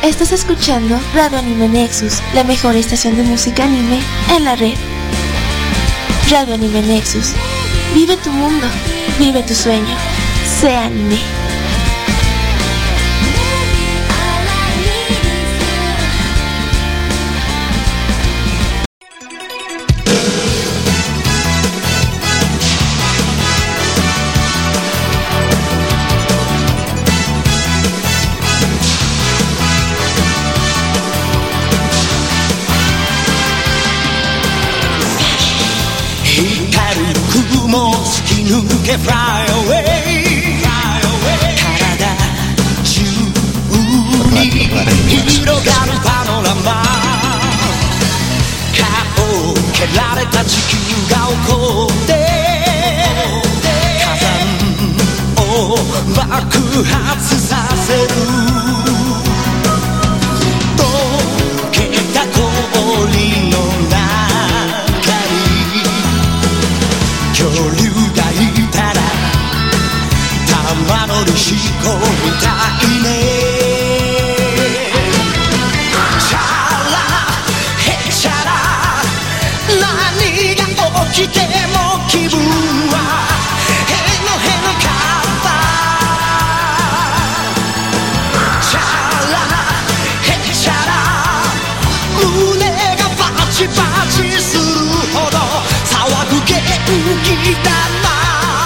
Estás escuchando Radio Anime Nexus, la mejor estación de música anime en la red. Radio Anime Nexus. Vive tu mundo, vive tu sueño. Sé anime. Fly away 体中に広がるパノラマ顔を蹴られた地球が起こって火山を爆発させる溶けた氷の中に恐竜がいたら玉乗りしこみたいねチャラヘチャラ何が起きても気分はへのへのかったチャラヘチャラ胸がバチバチするほど騒ぐ元気だな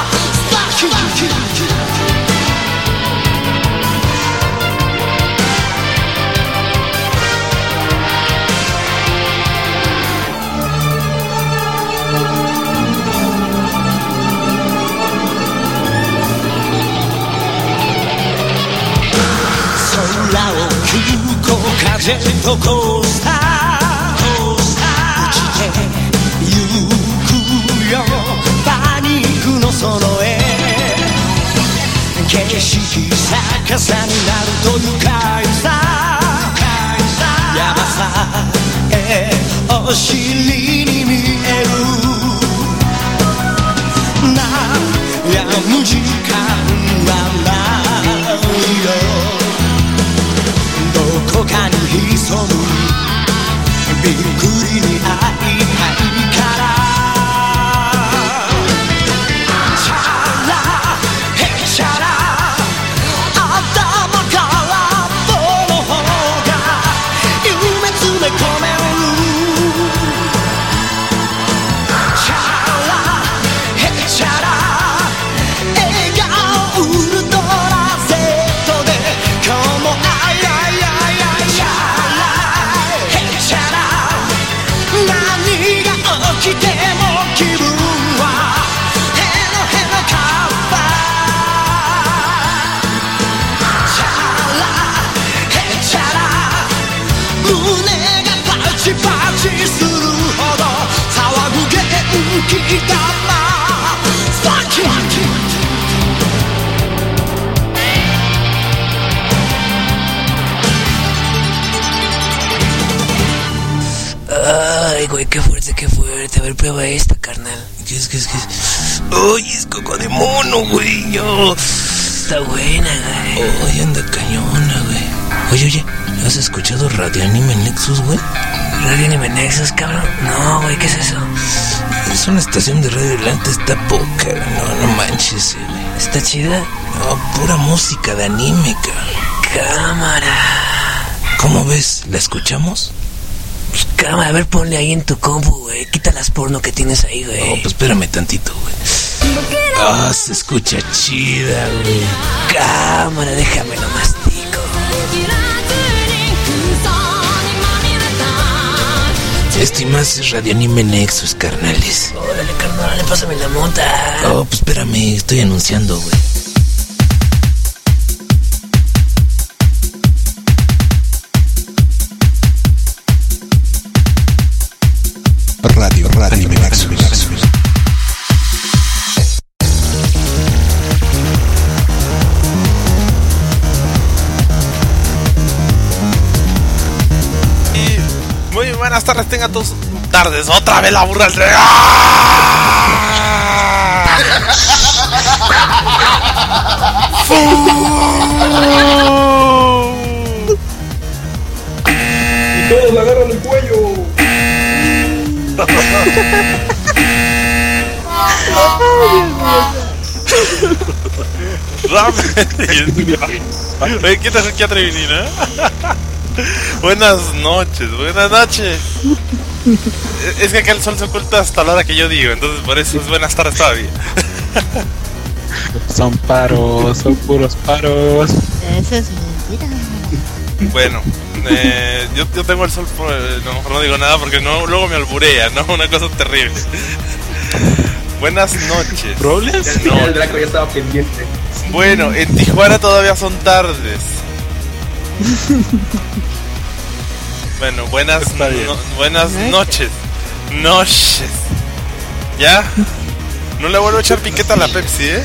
ジェットコースター落ちてゆくよパニックのその絵景色逆さになると愉快さヤバさお尻に見える悩む時間はないよどこかに潜むびっくりに会いたいからチャラヘチャラ頭から棒の方が夢詰め込めるチャラヘチャラ笑顔ウルトラ Z で今日も来ても気分はヘロヘロカッパチャラヘチャラ胸がパチパチするほど騒ぐ元気だなファッキー Ay, güey, qué fuerte, qué fuerte. A ver, prueba esta, carnal. ¿Qué es? Ay, es coco de mono, güey. Oh. Está buena, güey. Ay, anda cañona, güey. Oye, ¿has escuchado Radio Anime Nexus, güey? ¿Radio Anime Nexus, cabrón? No, güey, ¿qué es eso? Es una estación de radio delante, está poca, no manches, güey. ¿Está chida? No, pura música de anime, cabrón. Cámara. ¿Cómo ves? ¿La escuchamos? Pues cámara, a ver, ponle ahí en tu compu, güey. Quita las porno que tienes ahí, güey. No, pues espérame tantito, güey. Ah, se escucha chida, güey. Cámara, déjame lo mastico. Este más es Radio Anime Nexus, carnales. Órale, carnal, pásame la mota. Oh, pues espérame, estoy anunciando, güey. Radio Anime Nexus. Muy buenas tardes, tengan tus tardes. Otra vez la burra al rey. ¡Ah! 「 Oye, ¿qué atrevinina? Buenas noches. Es que acá el sol se oculta hasta la hora que yo digo, entonces por eso es buenas tardes todavía. Son puros paros. Eso es mentira. Bueno, yo tengo el sol por... No, mejor no digo nada porque luego me alburea, ¿no? Una cosa terrible. Buenas noches. ¿Problemas? No, el Draco ya estaba pendiente. Bueno, en Tijuana todavía son tardes. Bueno, buenas noches. ¿Ya? No le vuelvo a echar piqueta a la Pepsi, ¿eh?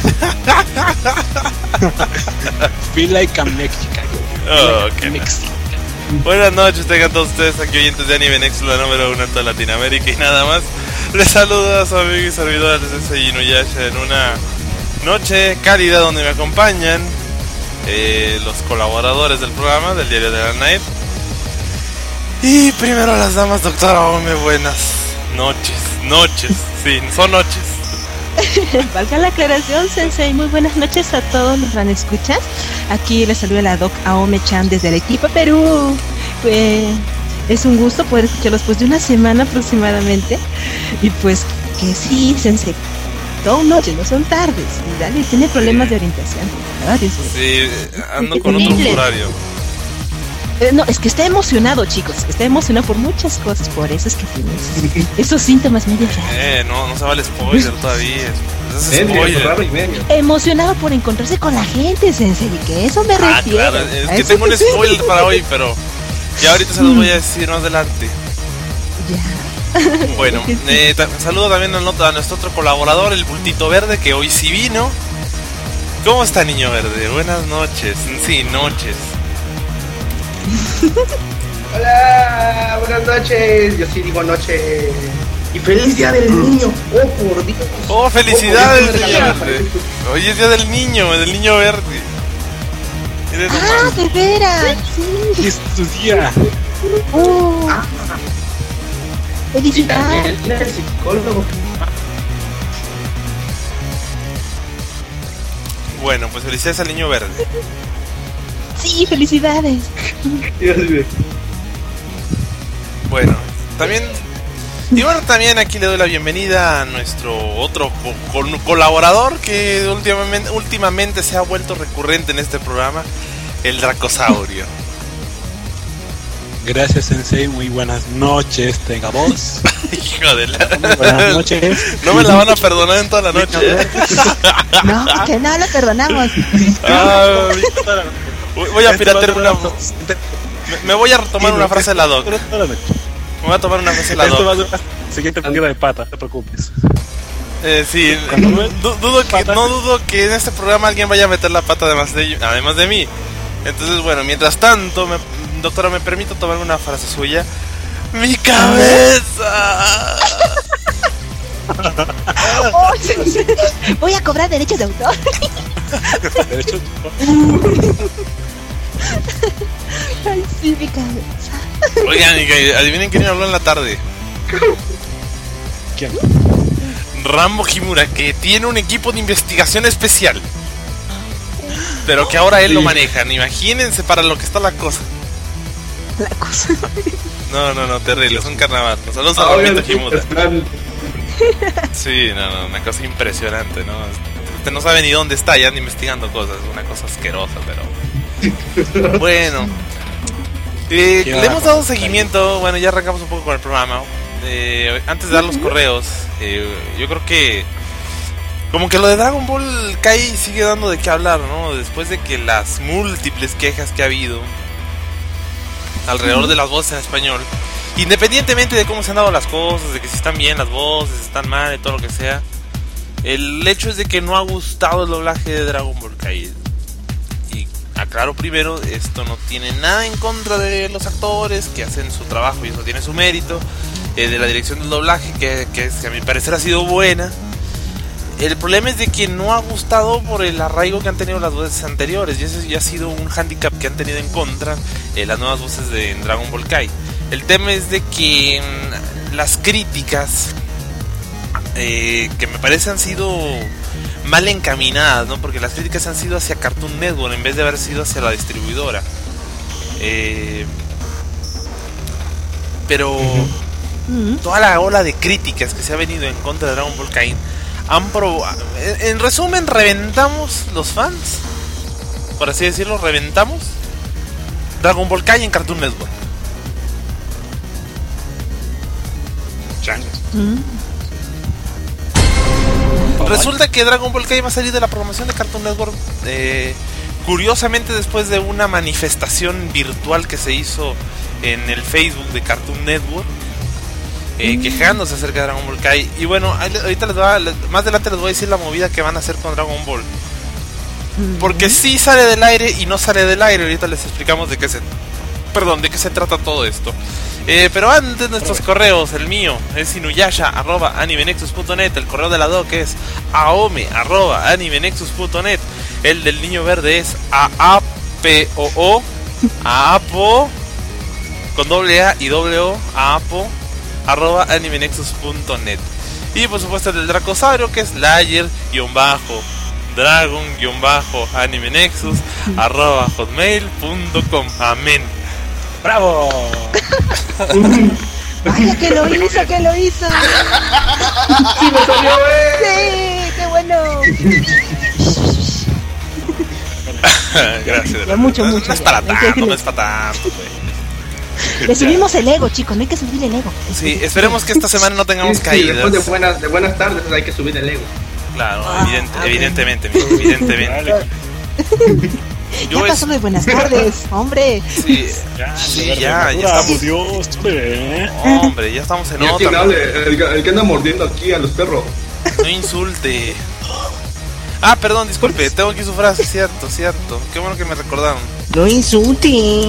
Feel like a Mexican. Oh, okay. Buenas noches, tengan todos ustedes aquí oyentes de Anime Nexus, la número 1 en toda Latinoamérica. Y nada más, les saludo a su amigo y servidor Sensei Inuyasha en una noche cálida donde me acompañan los colaboradores del programa, del Diario de la Night. Y primero a las damas, doctora Ome, buenas noches, sí, son noches. Valga la aclaración, Sensei, muy buenas noches a todos los escuchas. Aquí les saluda la Doc Aome-chan desde Arequipa, Perú. Es un gusto poder escucharlos después de una semana aproximadamente. Y pues que sí, Sensei, son noches, no son tardes. Y dale, tiene problemas de orientación. Sí, ando con otro horario. No, es que está emocionado, chicos. Está emocionado por muchas cosas. Por eso es que tienes esos síntomas medio raros. No se vale spoiler todavía. Es spoiler. Emocionado por encontrarse con la gente, Sensei. Que eso me refiero. Claro, es que tengo un spoiler para hoy, pero ya ahorita se los voy a decir más adelante. Ya. Bueno, saludo también a nuestro otro colaborador, el Bultito Verde, que hoy sí vino. ¿Cómo está, niño verde? Buenas noches. Sí, noches. Hola, buenas noches. Yo sí digo noche. Y feliz día del niño. Oh, por Dios. Oh, felicidades, niño verde. Hoy es día del niño verde. De veras. Sí. Es tu día. Felicidades. Mira el psicólogo. Bueno, pues felicidades al niño verde. Sí, felicidades. Bueno, también aquí le doy la bienvenida a nuestro otro colaborador que últimamente se ha vuelto recurrente en este programa, el Dracosaurio. Gracias, Sensei, muy buenas noches, tenga voz. Hijo de la... Buenas noches. No me la van a perdonar en toda la noche, ¿eh? No, que no lo perdonamos. Voy a piratear una... Me voy a tomar una frase de la Doc. Me voy a tomar una frase de la Doc. Esto va a ser la siguiente partida de pata, no te preocupes. Sí, no dudo que en este programa alguien vaya a meter la pata además de mí. Entonces, bueno, mientras tanto, doctora, ¿me permito tomar una frase suya? ¡Mi cabeza! Voy a cobrar derechos de autor. ¿Derechos? Ay, sí, mi cabeza. Oigan, adivinen quién habló en la tarde. ¿Quién? Rambo Kimura, que tiene un equipo de investigación especial. Pero que ahora él lo maneja. Imagínense para lo que está la cosa. No, terrible, es un carnaval. Saludos a Ramito Kimura. Sí, una cosa impresionante, ¿no? Usted no sabe ni dónde está, ya anda investigando cosas, una cosa asquerosa, pero... Bueno, le hemos dado seguimiento, bueno, ya arrancamos un poco con el programa. Antes de dar los correos, yo creo que... Como que lo de Dragon Ball Kai sigue dando de qué hablar, ¿no? Después de que las múltiples quejas que ha habido alrededor de las voces en español, independientemente de cómo se han dado las cosas, de que si están bien las voces, si están mal y todo lo que sea, el hecho es de que no ha gustado el doblaje de Dragon Ball Kai. Y aclaro primero, esto no tiene nada en contra de los actores que hacen su trabajo y eso tiene su mérito, de la dirección del doblaje que a mi parecer ha sido buena. El problema es de que no ha gustado por el arraigo que han tenido las voces anteriores, y eso ya ha sido un hándicap que han tenido en contra las nuevas voces de Dragon Ball Kai. El tema es de que las críticas que me parece han sido mal encaminadas, ¿no? Porque las críticas han sido hacia Cartoon Network en vez de haber sido hacia la distribuidora. Pero toda la ola de críticas que se ha venido en contra de Dragon Ball Kai han probado. En resumen, reventamos los fans, por así decirlo, reventamos Dragon Ball Kai en Cartoon Network. Resulta que Dragon Ball Kai va a salir de la programación de Cartoon Network, curiosamente después de una manifestación virtual que se hizo en el Facebook de Cartoon Network, quejándose acerca de Dragon Ball Kai. Y bueno, ahorita más adelante les voy a decir la movida que van a hacer con Dragon Ball, porque sí sale del aire y no sale del aire. Ahorita les explicamos de qué se trata todo esto. Pero antes, nuestros correos: el mío es inuyasha@animenexus.net, el correo de la doc es aome@animenexus.net, el del niño verde es aapo con doble a y doble o aapo @animenexus.net, y por supuesto el del Dracosaurio, que es layer-dragon-animenexus @hotmail.com. Amén. ¡Bravo! Vaya que lo hizo. ¡Sí, me salió, Sí, qué bueno. Gracias. Ya mucho. No es para tanto, no es para tanto, güey. Le subimos el ego, chicos, no hay que subir el ego. Sí, esperemos que esta semana no tengamos caídas. Después de buenas tardes hay que subir el ego. Claro, evidentemente. Ya pasó de buenas tardes, hombre. Sí, ya estamos. Dios, Hombre, ya estamos en otra. El que anda mordiendo aquí a los perros. No insulte. Ah, perdón, disculpe, tengo aquí su frase, cierto. Qué bueno que me recordaron. No insulte.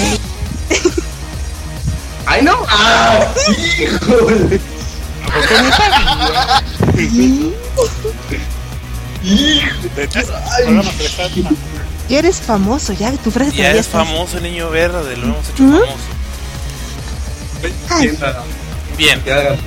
¡Ay, no! ¡Ah! ¡Híjole! Ya eres famoso, ya tu frase ya es famoso el niño verde, lo hemos hecho famoso. Bien.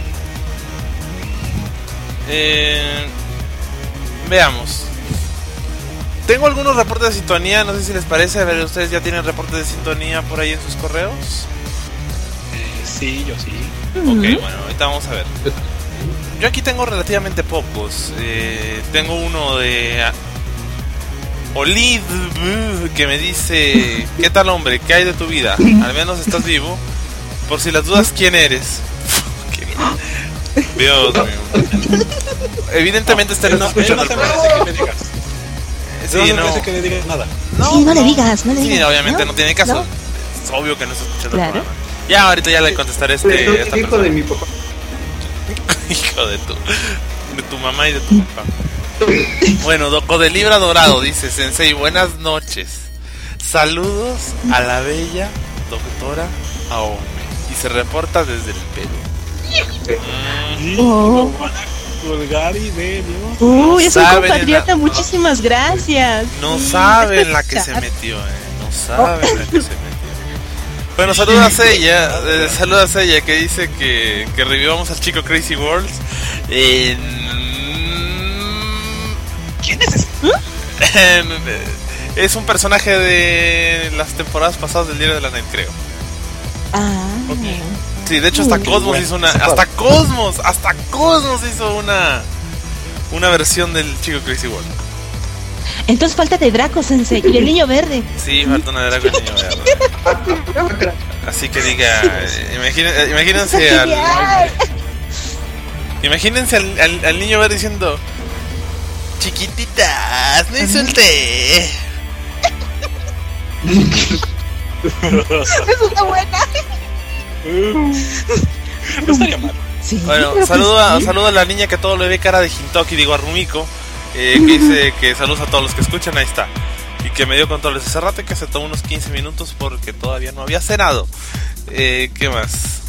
Veamos. Tengo algunos reportes de sintonía, no sé si les parece. A ver, ¿ustedes ya tienen reportes de sintonía por ahí en sus correos? Sí, yo sí. Ok, bueno, ahorita vamos a ver. Yo aquí tengo relativamente pocos. Tengo uno de Olid, que me dice: ¿qué tal, hombre? ¿Qué hay de tu vida? Al menos estás vivo. Por si las dudas, ¿quién eres? Qué bien. Dios mío. Evidentemente este no escuchando el programa. Sí, no parece que le digas nada. Sí, no le digas. Sí, obviamente no tiene caso. Es obvio que no está escuchando el programa. Ya, ahorita ya le contestaré esta hijo de mi papá. Hijo de tu mamá y de tu papá. Bueno, Doco de Libra Dorado dice: Sensei, buenas noches. Saludos a la bella doctora Aome. Y se reporta desde el Perú. Uy, es un compatriota, muchísimas gracias. No saben la que se metió, no saben la que se metió. Bueno, saludos a ella, que dice que revivamos al chico Crazy Worlds. ¿Quién es ese? Es un personaje de las temporadas pasadas del Diario de la Night, creo. Okay. Sí, de hecho hasta Cosmos hizo una... Hasta Cosmos hizo una versión del chico Crazy World. Entonces falta de Draco, Sensei, y el niño verde. Sí, falta una Draco y el niño verde. Así que diga... Imagínense al niño verde diciendo: chiquititas, no insulté. Eso está buena. No estaría mal. Sí, bueno, saludo a la niña que todo le ve cara de Hintoki, digo a Rumiko, que dice que saludos a todos los que escuchan, ahí está. Y que me dio controles hace rato, que se tomó unos 15 minutos porque todavía no había cenado. ¿Qué más?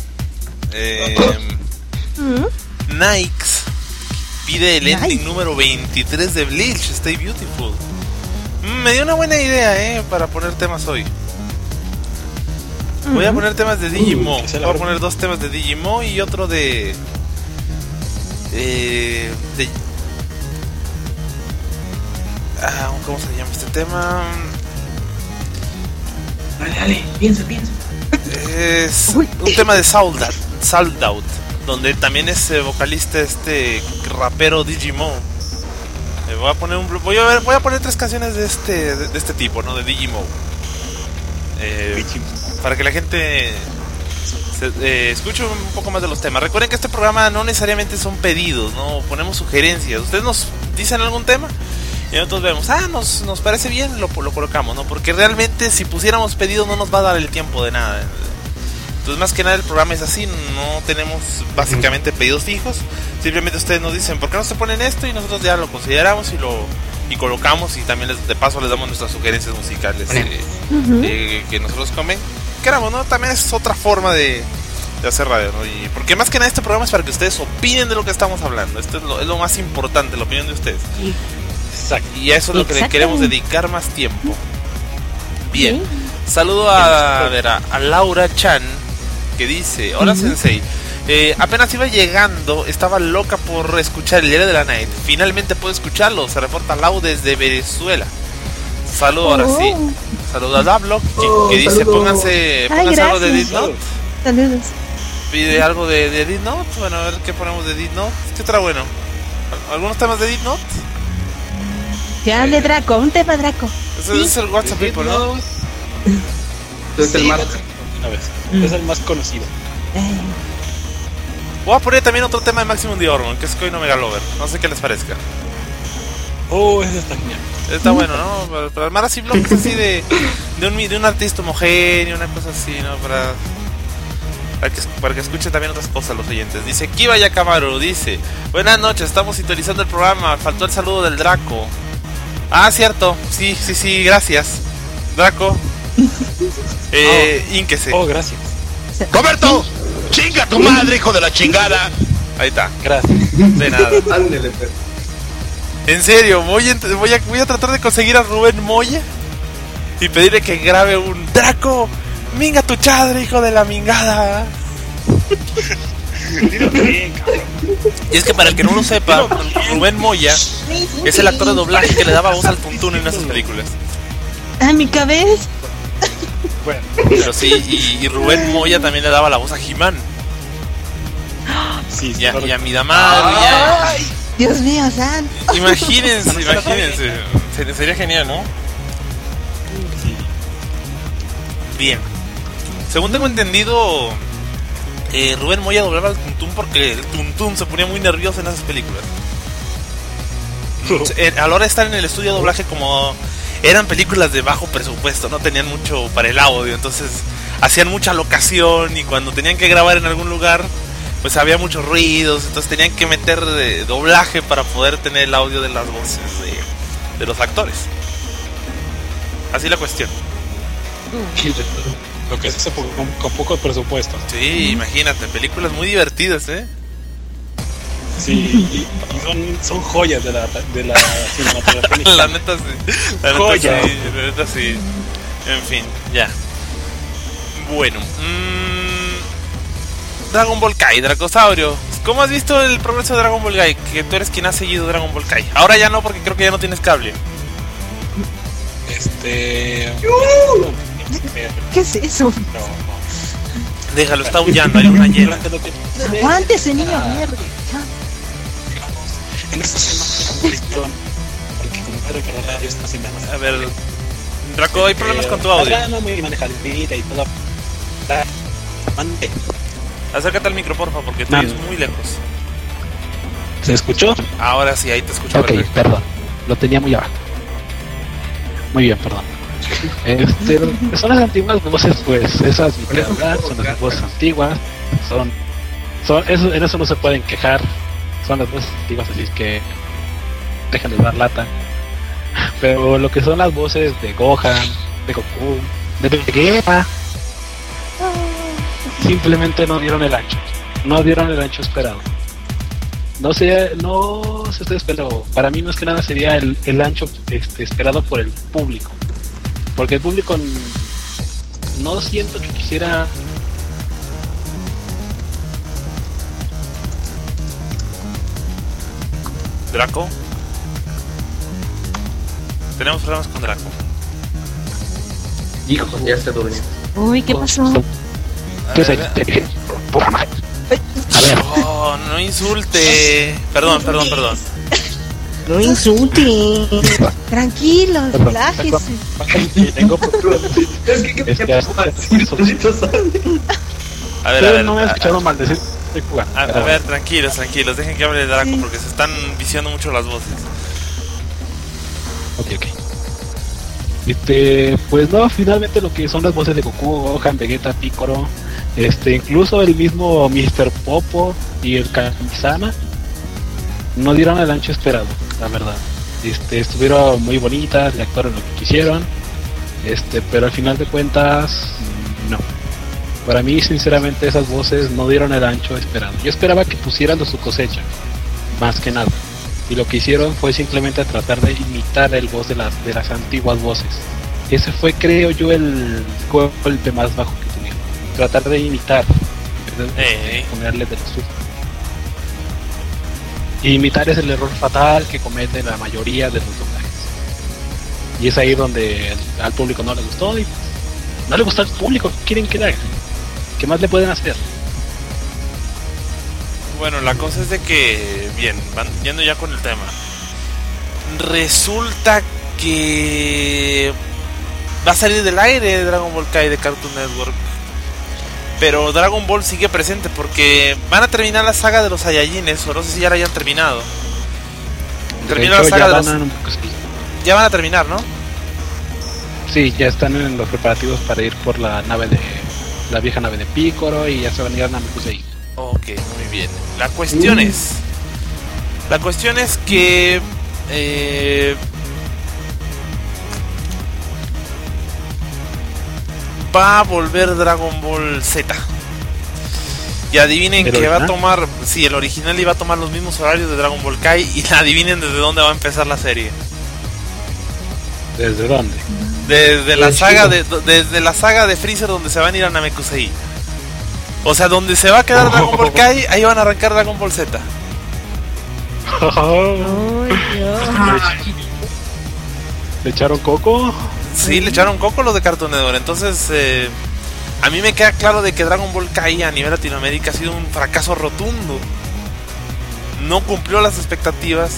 Nikes pide el ending número 23 de Bleach, Stay Beautiful. Me dio una buena idea, para poner temas hoy. Voy a poner temas de Digimon. Voy a poner 2 temas de Digimon y otro de ¿Cómo se llama este tema? Dale, piensa. Es un tema de Sold Out, donde también es vocalista este rapero Digimon. Voy a poner 3 canciones de este tipo, ¿no? De Digimon. Para que la gente escuche un poco más de los temas. Recuerden que este programa no necesariamente son pedidos, ¿no? Ponemos sugerencias. Ustedes nos dicen algún tema y nosotros vemos, nos parece bien, lo colocamos, ¿no? Porque realmente si pusiéramos pedidos no nos va a dar el tiempo de nada. Entonces más que nada el programa es así, no tenemos básicamente pedidos fijos. Simplemente ustedes nos dicen, ¿por qué no se ponen esto? Y nosotros ya lo consideramos y colocamos, y también de paso les damos nuestras sugerencias musicales que nosotros queramos, ¿no? También es otra forma de hacer radio, ¿no? Y porque más que nada este programa es para que ustedes opinen de lo que estamos hablando. Esto es lo más importante, la opinión de ustedes. Exacto. Y a eso es lo que le queremos dedicar más tiempo. Bien. Saludo a Laura Chan, que dice: hola Sensei, apenas iba llegando, estaba loca por escuchar el Diario de la Night. Finalmente puedo escucharlo. Se reporta Lau desde Venezuela. Saludo ahora sí. Saludo a Dablock, que dice: pónganse algo de Death Note. Saludos. Pide algo de Death Note. Bueno, a ver qué ponemos de Death Note. ¿Qué otra bueno? ¿Algunos temas de Death Note? Ya de Draco, un tema Draco. Ese es el WhatsApp People, ¿no? Es el más. Es el más conocido. Voy a poner también otro tema de Maximum the Hormone, que es Koi no Megalover. No sé qué les parezca. Ese está genial. Está bueno, ¿no? Para armar así bloques así de un artista homogéneo, una cosa así, ¿no? Para que escuchen también otras cosas los oyentes. Dice Kiba Yakamaru, dice: buenas noches, estamos sintonizando el programa. Faltó el saludo del Draco. Ah, cierto. Sí, gracias. Draco. Ínquese. Gracias. Roberto, chinga tu madre, hijo de la chingada. Ahí está. Gracias. De nada. Ándele, pues. En serio, voy a tratar de conseguir a Rubén Moya y pedirle que grabe un Draco, minga tu chadre, hijo de la mingada. Y es que para el que no lo sepa, Rubén Moya es el actor de doblaje que le daba voz al Tuntún en esas películas. A mi cabeza. Bueno, pero sí, y Rubén Moya también le daba la voz a He-Man. Sí, y a Midamaru. Dios mío, San. Imagínense. Sería genial, ¿no? Sí. Bien. Según tengo entendido, Rubén Moya doblaba al Tuntún porque el Tuntún se ponía muy nervioso en esas películas. A la hora de estar en el estudio de doblaje, como eran películas de bajo presupuesto, no tenían mucho para el audio, entonces hacían mucha locación, y cuando tenían que grabar en algún lugar, pues había muchos ruidos, entonces tenían que meter doblaje para poder tener el audio de las voces de los actores. Así la cuestión. Lo que es con poco presupuesto. Sí, imagínate, películas muy divertidas, Sí, y son joyas de la cinematografía. La neta sí. En fin, ya. Bueno, Dragon Ball Kai, Dracosaurio. ¿Cómo has visto el progreso de Dragon Ball Kai? Que tú eres quien ha seguido Dragon Ball Kai. Ahora ya no, porque creo que ya no tienes cable. ¿Qué es eso? No. Déjalo, está aullando, hay una llena. Aguántese, niño, mierda. En esta semana, porque como padre que la radio está haciendo. A ver, Draco, hay problemas con tu audio. No muy manejadita y todo. Mande. Acércate al micro, porfa, porque tú eres muy lejos. ¿Se escuchó? Ahora sí, ahí te escucho. Ok, perfecto. Perdón, lo tenía muy abajo. Muy bien, perdón. Son las antiguas voces, pues esas ni que hablar, son las voces antiguas, en eso no se pueden quejar, son las voces antiguas, así que dejen de dar lata. Pero lo que son las voces de Gohan, de Goku, de Vegeta, simplemente no dieron el ancho esperado. No sé ustedes, pero para mí más que nada sería el ancho esperado por el público. Porque el público no siento que quisiera. Draco. Tenemos problemas con Draco. Hijo, ya está durmiendo. Uy, ¿qué pasó? ¿Qué es ahí? A ver. Oh, no insulte. Perdón. No insulte. Tranquilos, relájese. Tengo problemas. Es que ¿qué pasó? A ver. No me han escuchado maldecir. Estoy jugando. A ver, tranquilos. Dejen que hable Draco porque se están viciando mucho las voces. Ok. Pues no, finalmente lo que son las voces de Goku, Gohan, Vegeta, Piccolo, incluso el mismo Mr. Popo y el Kamisama no dieron el ancho esperado, la verdad. Estuvieron muy bonitas, le actuaron lo que quisieron, pero al final de cuentas, no. Para mí, sinceramente, esas voces no dieron el ancho esperado. Yo esperaba que pusieran de su cosecha, más que nada. Y lo que hicieron fue simplemente tratar de imitar el voz de las antiguas voces. Ese fue, creo yo, el golpe más bajo que tuvieron. Tratar de imitar, ponerle de lo suyo. Y imitar es el error fatal que comete la mayoría de los doblajes. Y es ahí donde al público no le gustó y no le gustó al público. ¿Qué quieren que le haga? ¿Qué más le pueden hacer? Bueno, la cosa es de que, bien, van yendo ya con el tema. Resulta que va a salir del aire Dragon Ball Kai de Cartoon Network. Pero Dragon Ball sigue presente porque van a terminar la saga de los Saiyajines, o no sé si ya la hayan terminado. Terminó la saga de los... Ya van a terminar, ¿no? Sí, ya están en los preparativos para ir por la vieja nave de Piccolo y ya se van a ir a Namekusei. Ok, muy bien. La cuestión es que va a volver Dragon Ball Z. Y adivinen que va a tomar, sí, el original iba a tomar los mismos horarios de Dragon Ball Kai y adivinen desde dónde va a empezar la serie. ¿Desde dónde? Desde la saga de Freezer, donde se van a ir a Namekusei. O sea, donde se va a quedar Dragon Ball Kai, ahí van a arrancar Dragon Ball Z. ¿Le echaron coco? Sí, le echaron coco los de Cartoon Network. Entonces, a mí me queda claro de que Dragon Ball Kai a nivel Latinoamérica ha sido un fracaso rotundo. No cumplió las expectativas.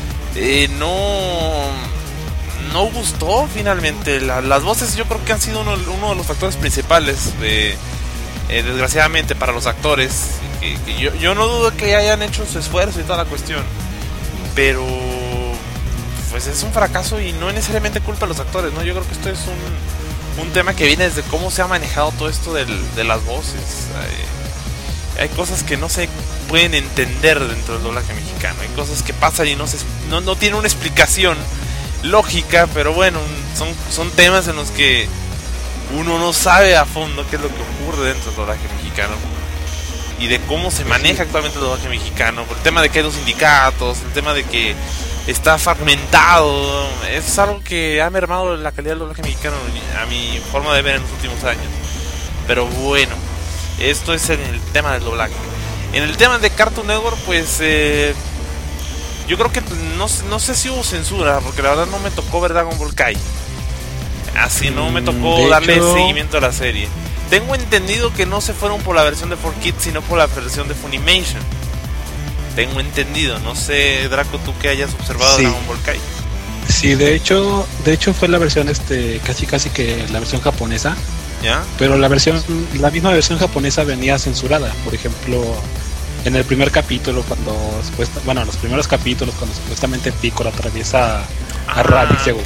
No gustó finalmente. Las voces yo creo que han sido uno de los factores principales desgraciadamente para los actores. Yo no dudo que hayan hecho su esfuerzo y toda la cuestión, pero pues es un fracaso y no es necesariamente culpa de los actores, ¿no? Yo creo que esto es un tema que viene desde cómo se ha manejado todo esto de las voces. Hay cosas que no se pueden entender dentro del doblaje mexicano, hay cosas que pasan y no tienen una explicación lógica, pero bueno, son temas en los que uno no sabe a fondo qué es lo que ocurre dentro del doblaje mexicano y de cómo se maneja actualmente el doblaje mexicano, por el tema de que hay dos sindicatos, el tema de que está fragmentado. Es algo que ha mermado la calidad del doblaje mexicano a mi forma de ver en los últimos años. Pero bueno, esto es en el tema del doblaje. En el tema de Cartoon Network, pues yo creo que no sé si hubo censura, porque la verdad no me tocó ver Dragon Ball Kai. Así no me tocó darle seguimiento a la serie. Tengo entendido que no se fueron por la versión de 4Kids, sino por la versión de Funimation. Tengo entendido, no sé, Draco, tú que hayas observado Dragon Ball Kai. Sí, de hecho fue la versión casi que la versión japonesa. ¿Ya? Pero la misma versión japonesa venía censurada. Por ejemplo, en el primer capítulo, los primeros capítulos cuando supuestamente Piccolo atraviesa a Raditz y a Goku.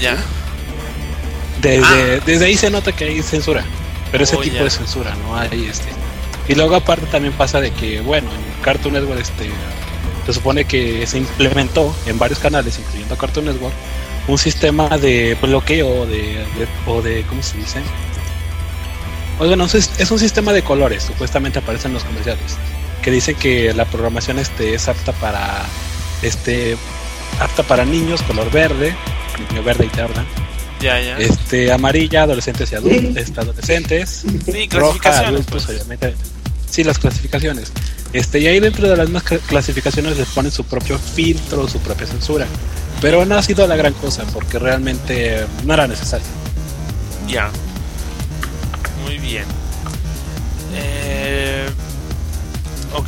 Desde ahí se nota que hay censura, pero ese tipo de censura no hay Y luego aparte también pasa de que, bueno, en Cartoon Network se supone que se implementó en varios canales, incluyendo Cartoon Network, un sistema de bloqueo o de ¿cómo se dice? Bueno, es un sistema de colores, supuestamente aparecen en los comerciales, que dicen que la programación es apta para niños, color verde, niño verde y tarda. Ya. Amarilla, adolescentes y adolescentes. Sí, roja, adultos, obviamente. Sí, las clasificaciones. Y ahí dentro de las mismas clasificaciones les ponen su propio filtro, su propia censura. pero no ha sido la gran cosa porque realmente no era necesario. Ya. Muy bien. Ok.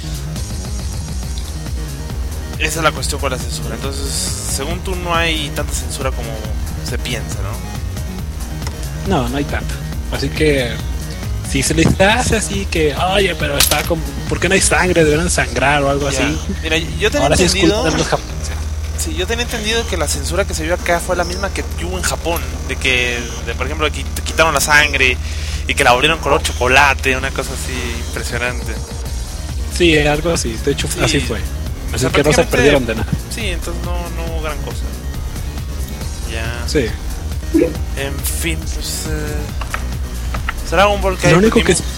Esa es la cuestión con la censura. Entonces, según tú, no hay tanta censura como se piensa, ¿no? No hay tanta. Así que si se les hace así que, oye, pero está como, ¿por qué no hay sangre? Deberían sangrar o algo Ya. así. Mira, yo tenía Ahora sí es entendido. culpa de los japoneses. Sí, yo tenía entendido que la censura que se vio acá fue la misma que hubo en Japón. Por ejemplo, quitaron la sangre y que la abrieron color chocolate, una cosa así impresionante. Sí, algo así. De hecho, Sí. así fue. O Así sea, que no se prácticamente- perdieron de nada. Sí, entonces no hubo gran cosa. Ya. Sí. En fin, pues. Dragon Ball Kai. Lo único que sí.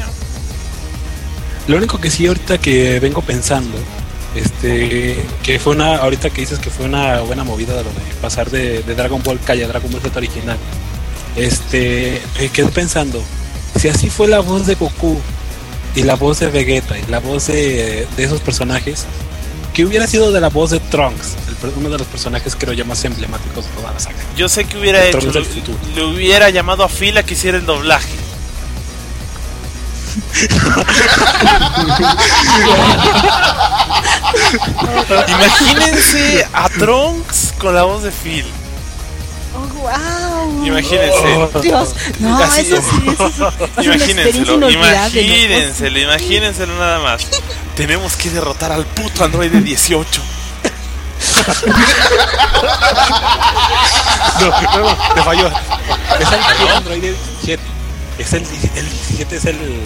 Lo único que sí ahorita que vengo pensando, que fue ahorita que dices que fue una buena movida de lo de pasar de Dragon Ball Kai a Dragon Ball Z original, me quedé pensando, si así fue la voz de Goku y la voz de Vegeta y la voz de esos personajes, ¿qué hubiera sido de la voz de Trunks? Uno de los personajes creo yo más emblemáticos de toda la saga. Yo sé que hubiera hecho. Trunks del futuro. Le hubiera llamado a Phil a que hiciera el doblaje. Imagínense a Trunks con la voz de Phil. Oh, wow. Imagínense. Dios, no, Así eso sí, es una experiencia Imagínenselo, inolvidable. imagínenselo nada más. Tenemos que derrotar al puto androide 18. No, te falló. Es el Android 17. El 17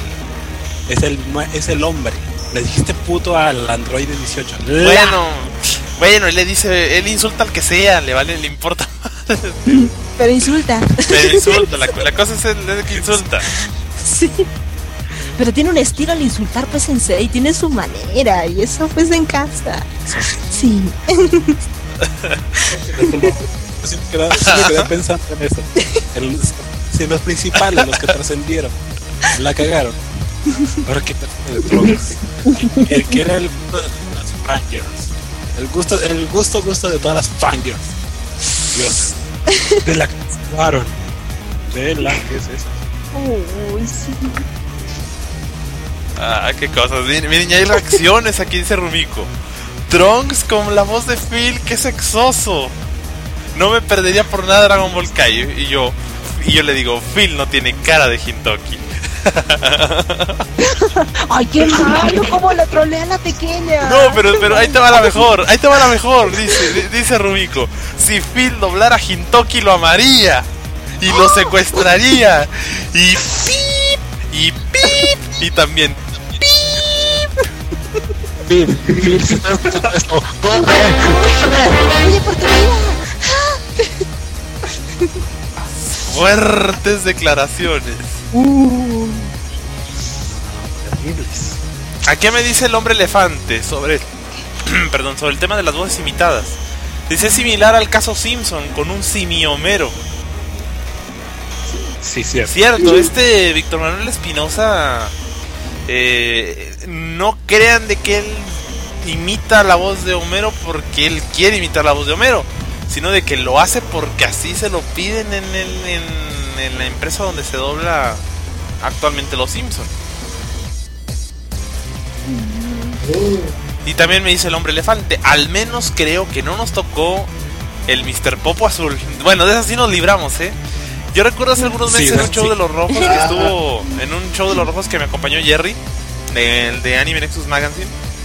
es el hombre. Le dijiste puto al Android 18. Bueno, él insulta al que sea, le importa. Pero insulta. Pero insulta, la cosa es el que insulta. Sí. Pero tiene un estilo al insultar, pues en serio, y tiene su manera, y eso pues en casa. Sí. Sí me quedé pensando en eso. Si los principales, los que trascendieron, la cagaron. Ahora que el que era el gusto de las fangirls. El gusto de todas las fangirls. Dios. De la que se jugaron. De la que es eso. Uy, sí. Ah, qué cosas. Miren, ya hay reacciones aquí, dice Rumiko. Trunks con la voz de Phil, qué sexoso. No me perdería por nada Dragon Ball Kai. Y yo le digo, Phil no tiene cara de Hintoki. Ay, qué malo, como la trolea la pequeña. No, pero ahí te va la mejor, dice Rumiko. Si Phil doblara a Hintoki lo amaría y lo secuestraría. Y pip, y pip, y también Phil, si estás escuchando esto, Oye, ¿por qué fuertes declaraciones. terribles. ¿A qué me dice el hombre elefante sobre sobre el tema de las voces imitadas? Dice similar al caso Simpson con un simiomero. Sí, cierto. Cierto, Víctor Manuel Espinosa, no crean de que él imita la voz de Homero porque él quiere imitar la voz de Homero, sino de que lo hace porque así se lo piden en la empresa donde se dobla actualmente Los Simpson. Y también me dice el hombre elefante, al menos creo que no nos tocó el Mr. Popo Azul. Bueno, de eso sí nos libramos, Yo recuerdo hace algunos meses en un show de los Rojos que estuvo en un show de los Rojos que me acompañó Jerry, el de Anime Nexus Magazine.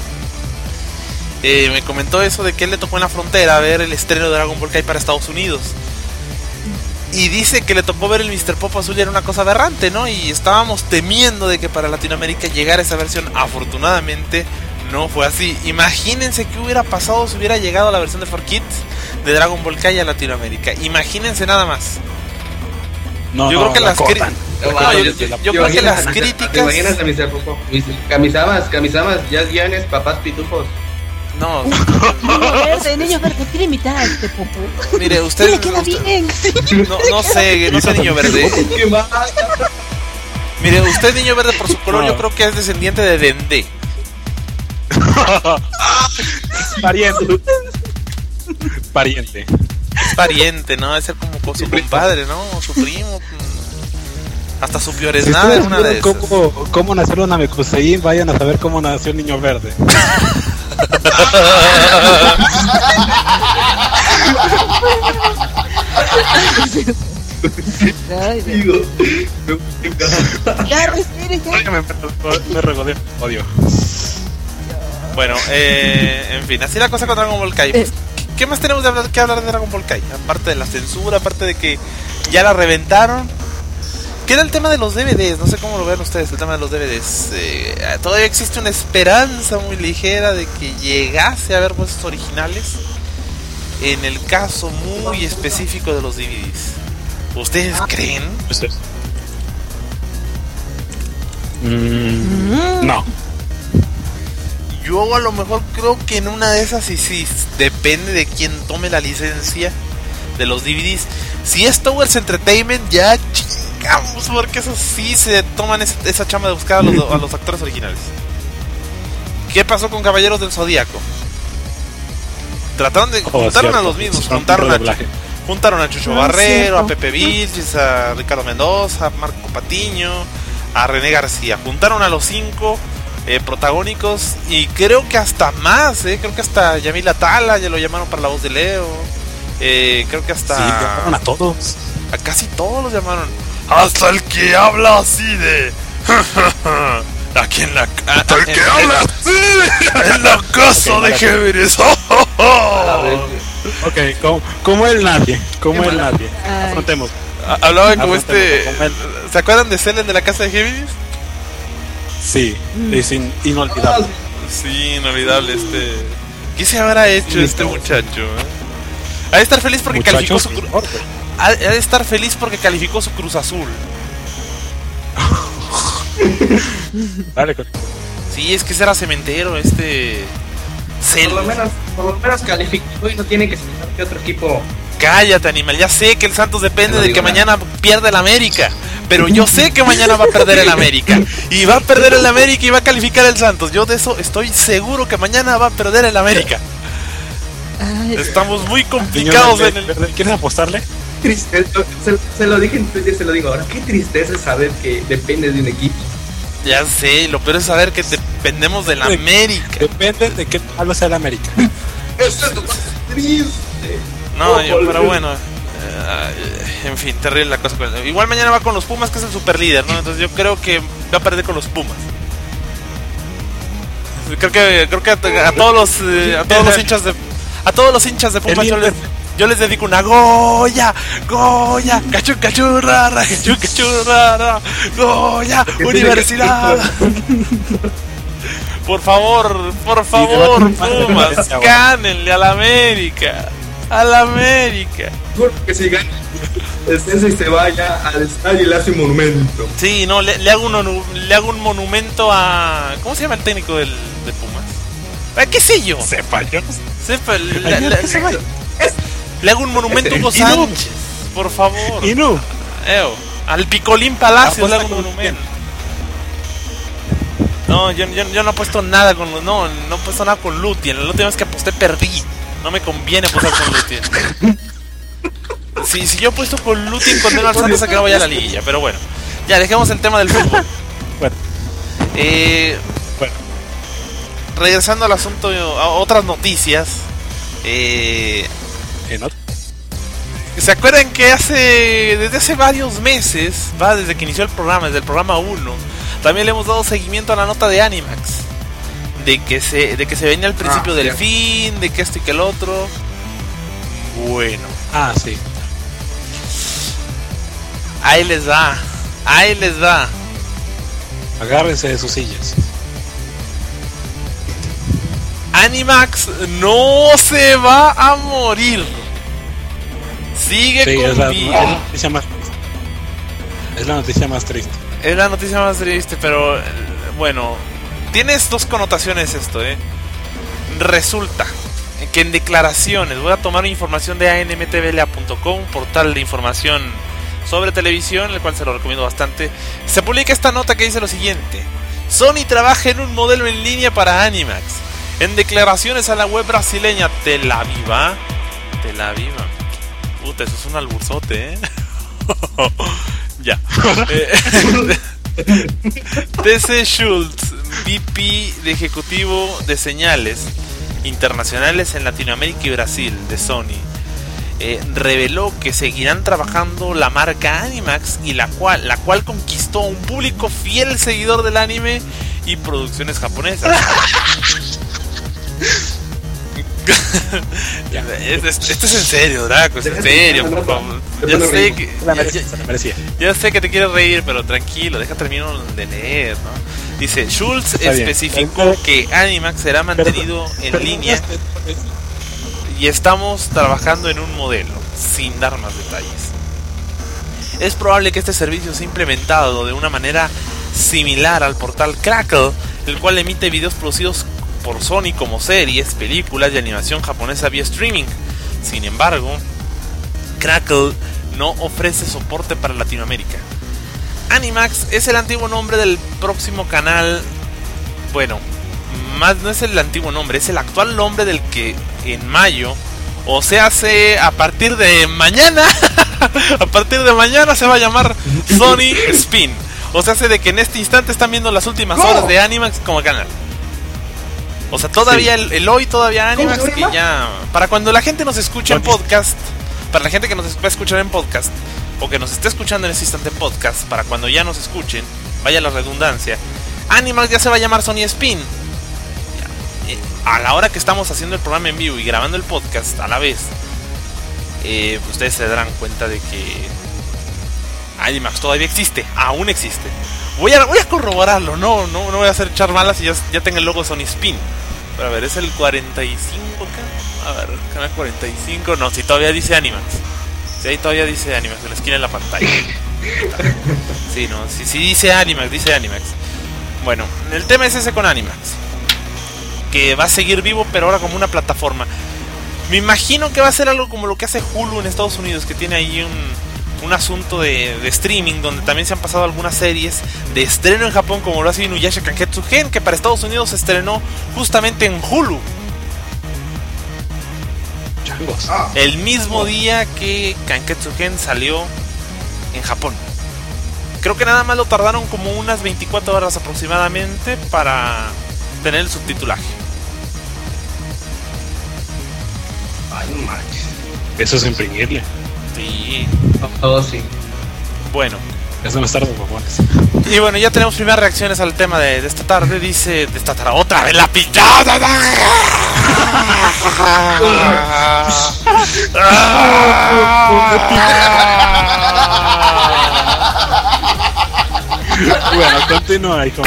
Me comentó eso de que él le tocó en la frontera ver el estreno de Dragon Ball Kai para Estados Unidos. Y dice que le tocó ver el Mr. Popo Azul y era una cosa aberrante, ¿no? Y estábamos temiendo de que para Latinoamérica llegara esa versión. Afortunadamente no fue así. Imagínense qué hubiera pasado si hubiera llegado la versión de 4Kids de Dragon Ball Kai a Latinoamérica. Imagínense nada más. No, yo creo que las críticas. ¿Te imaginas a Mr. Popo? Camisamas, ya guiones, papás pitufos. No. Niño verde, quiere imitar a este Popo. Mire, usted. Le queda bien. No sé, Niño Verde. Mire, usted, Niño Verde, por su color, yo creo que es descendiente de Dende. Pariente. Pariente. Es pariente, ¿no? Es ser como con su compadre, ¿no? Su primo. Hasta su peor es Si nada ustedes en una de vieron esas. cómo nació una Namekusein, vayan a saber cómo nació el niño verde. Ay, Digo, ya respire, ya. Me regodé. Odio. Bueno, en fin, así la cosa con Dragon Ball Kai. Pues, ¿qué más tenemos que hablar de Dragon Ball Kai? Aparte de la censura, aparte de que ya la reventaron. Queda el tema de los DVDs, no sé cómo lo ven ustedes, el tema de los DVDs. Todavía existe una esperanza muy ligera de que llegase a haber voces originales en el caso muy específico de los DVDs. ¿Ustedes creen? No. Yo a lo mejor creo que en una de esas sí, depende de quién tome la licencia de los DVDs. Si es Towers Entertainment, ya chingamos, porque esos sí se toman esa chamba de buscar a los actores originales. ¿Qué pasó con Caballeros del Zodíaco? Trataron de juntaron a los mismos, juntaron a Chucho Barrero, a Pepe Vilches, a Ricardo Mendoza, a Marco Patiño, a René García. Juntaron a los 5 protagónicos y creo que hasta más, creo que hasta Yamil Atala ya lo llamaron para la voz de Leo. Creo que hasta... Sí, llamaron a todos. A casi todos los llamaron. Hasta el que habla así de... Aquí en la... Hasta el que habla así en la casa de Géminis. Ok, como el nadie. Como el nadie. Afrontemos. Hablaban como ¿se acuerdan de Selen de la casa de Géminis? Sí, es inolvidable. Sí, inolvidable ¿Qué se habrá hecho este muchacho? Ha de estar feliz porque calificó su ha de estar feliz porque calificó su Cruz Azul. Dale, sí, es que ese era cementero, por lo menos calificó y no tiene que ser que otro equipo. Cállate, animal, ya sé que el Santos depende de que mañana pierda el América, pero yo sé que mañana va a perder el América, y va a perder el América y va a calificar el Santos. Yo de eso estoy seguro, que mañana va a perder el América. Estamos muy complicados en el... ¿Quieres apostarle? Se lo dije en Twitter, se lo digo ahora. Qué tristeza es saber que depende de un equipo. Ya sé, lo peor es saber que dependemos del América. Depende de qué malo sea el América. Eso es lo más triste. No, pero bueno, en fin, terrible la cosa. Igual mañana va con los Pumas, que es el super líder, ¿no? Entonces yo creo que va a perder con los Pumas. Creo que a todos los hinchas de Pumas yo les dedico una Goya, cachurrara, Goya, Universidad. Por favor, Pumas, gánenle a la América. Que si gana el descenso y se vaya al estadio y le hace un monumento. Sí, no, le hago un monumento a... ¿Cómo se llama el técnico de Pumas? ¿Qué sé yo? Sepa, le hago un monumento a Hugo Sánchez, por favor. Y no. Al Picolín Palacio le hago un monumento. No, yo no he puesto nada con... No he puesto nada con Lutien. La última vez que aposté perdí. No me conviene apostar con Lutien. Si yo he puesto con Lutien, condeno al Santos a que no vaya a la liguilla. Pero bueno, ya dejemos el tema del fútbol. Bueno. Regresando al asunto, a otras noticias. ¿Se acuerdan que desde hace varios meses, desde que inició el programa, desde el programa 1, también le hemos dado seguimiento a la nota de Animax? De que se venía al principio del fin, de que esto y que el otro. Bueno. Sí. Ahí les va. Agárrense de sus sillas. Animax no se va a morir. Sigue con vida. Es la noticia más triste. Es la noticia más triste, pero bueno, tienes dos connotaciones esto, Resulta que en declaraciones, voy a tomar información de anmtvla.com, portal de información sobre televisión, el cual se lo recomiendo bastante. Se publica esta nota que dice lo siguiente: Sony trabaja en un modelo en línea para Animax. En declaraciones a la web brasileña Tel Aviva, Tel Aviv. Puta, eso es un alburzote, Ya. TC Schultz, VP de Ejecutivo de Señales Internacionales en Latinoamérica y Brasil de Sony, reveló que seguirán trabajando la marca Animax y la cual conquistó un público fiel seguidor del anime y producciones japonesas. Esto es en serio, Draco, es en serio, por favor. Ya sé que te quieres reír, pero tranquilo, deja terminar de leer, ¿no? Dice, Schultz especificó que Animax será mantenido en línea y estamos trabajando en un modelo, sin dar más detalles. Es probable que este servicio sea implementado de una manera similar al portal Crackle, el cual emite videos producidos por Sony como series, películas y animación japonesa vía streaming. Sin embargo, Crackle no ofrece soporte para Latinoamérica. Animax es el antiguo nombre del próximo canal. Bueno, más no es el antiguo nombre, es el actual nombre del que en mayo, o sea, a partir de mañana, a partir de mañana se va a llamar Sony Spin. O sea, de que en este instante están viendo las últimas horas de Animax como canal. O sea, todavía sí. el hoy todavía Animax, que ya... Para cuando la gente nos escuche en podcast, para la gente que nos va a escuchar en podcast, o que nos esté escuchando en ese instante en podcast, para cuando ya nos escuchen, vaya la redundancia, Animax ya se va a llamar Sony Spin. A la hora que estamos haciendo el programa en vivo y grabando el podcast a la vez, ustedes se darán cuenta de que Animax todavía existe, aún existe. Voy a corroborarlo, no voy a hacer echar malas y ya tengo el logo Sony Spin. Pero a ver, es el 45 acá. A ver, canal 45. No, si todavía dice Animax. Si ahí todavía dice Animax en la esquina de la pantalla. Sí, no, si dice Animax, dice Animax. Bueno, el tema es ese con Animax, que va a seguir vivo, pero ahora como una plataforma. Me imagino que va a ser algo como lo que hace Hulu en Estados Unidos, que tiene ahí un asunto de streaming, donde también se han pasado algunas series de estreno en Japón, como lo hace Inuyasha Kanketsu Gen, que para Estados Unidos se estrenó justamente en Hulu. El mismo día que Kanketsu Gen salió en Japón. Creo que nada más lo tardaron como unas 24 horas aproximadamente para tener el subtitulaje. Ay, no manches. Eso es imprimirle. Sí. Sí. Bueno. Eso no es tarde, bombones. Y bueno, ya tenemos primeras reacciones al tema de esta tarde. Dice, de esta tarde, otra vez la pillada. Bueno, continúa ahí con...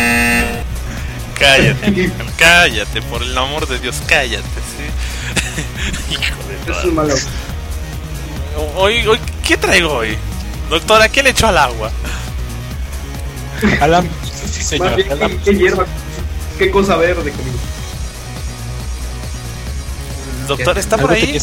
Cállate, por el amor de Dios, cállate, ¿sí? Hijo de Es un malo. Hoy, ¿qué traigo hoy? Doctora, ¿qué le echó al agua? Sí, señor. ¿Qué hierba? ¿Qué cosa verde conmigo? Doctor, ¿está por ahí?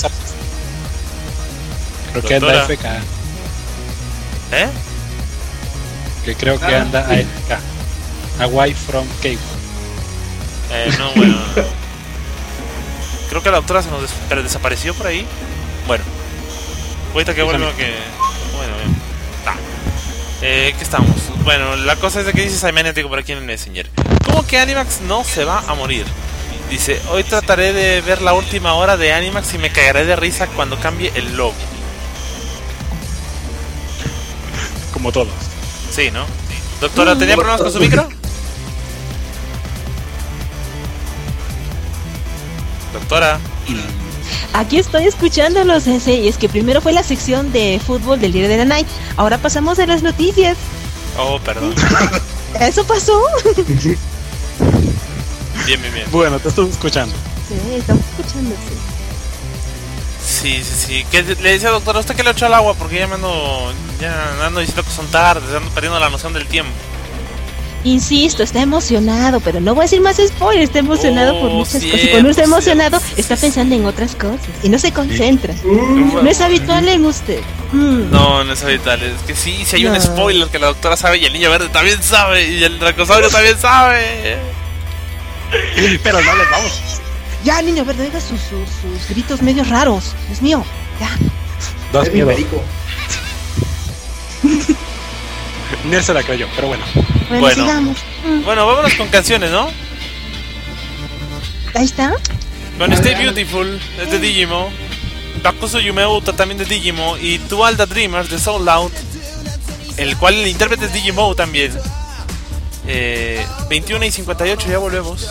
Creo que anda AFK. ¿Eh? Que creo que anda AFK. Away from Cape. No, bueno. Creo que la doctora se nos desapareció por ahí. Bueno. Ahorita que vuelva que... Bueno, ¿qué estamos? Bueno, la cosa es de que dice Simaniatico por aquí en el Messenger. ¿Cómo que Animax no se va a morir? Dice, hoy trataré de ver la última hora de Animax y me cagaré de risa cuando cambie el logo. Como todos. Sí, ¿no? Doctora, ¿tenía problemas con su micro? Doctora. Aquí estoy escuchándolos, Sensei. Y es que primero fue la sección de fútbol del Día de la Night. Ahora pasamos a las noticias. Oh, perdón. Eso pasó. Bien. Bueno, te estoy escuchando. Sí, estamos escuchando, sí. Sí. ¿Qué le decía, doctora? ¿Usted qué le echó al agua? Porque ya ando diciendo que son tardes, ando perdiendo la noción del tiempo. Insisto, está emocionado, pero no voy a decir más spoilers. Está emocionado por muchas cosas. Y cuando está emocionado, está pensando en otras cosas y no se concentra. No es habitual en usted. No es habitual. Es que sí hay un spoiler que la doctora sabe y el niño verde también sabe y el dracosaurio también sabe. Pero no les vamos. Ya, niño verde, deja sus gritos medios raros. Dios mío, ya. Das miedo. Perico. Ni él se la creyó, pero bueno. Bueno, sigamos. Bueno, vámonos con canciones, ¿no? Ahí está. Con Stay Beautiful, es de Digimo. Bakusu Yume Uta, también de Digimo. Y To All The Dreamers, de Soul Loud, el cual el intérprete es Digimo también. 21:58, ya volvemos.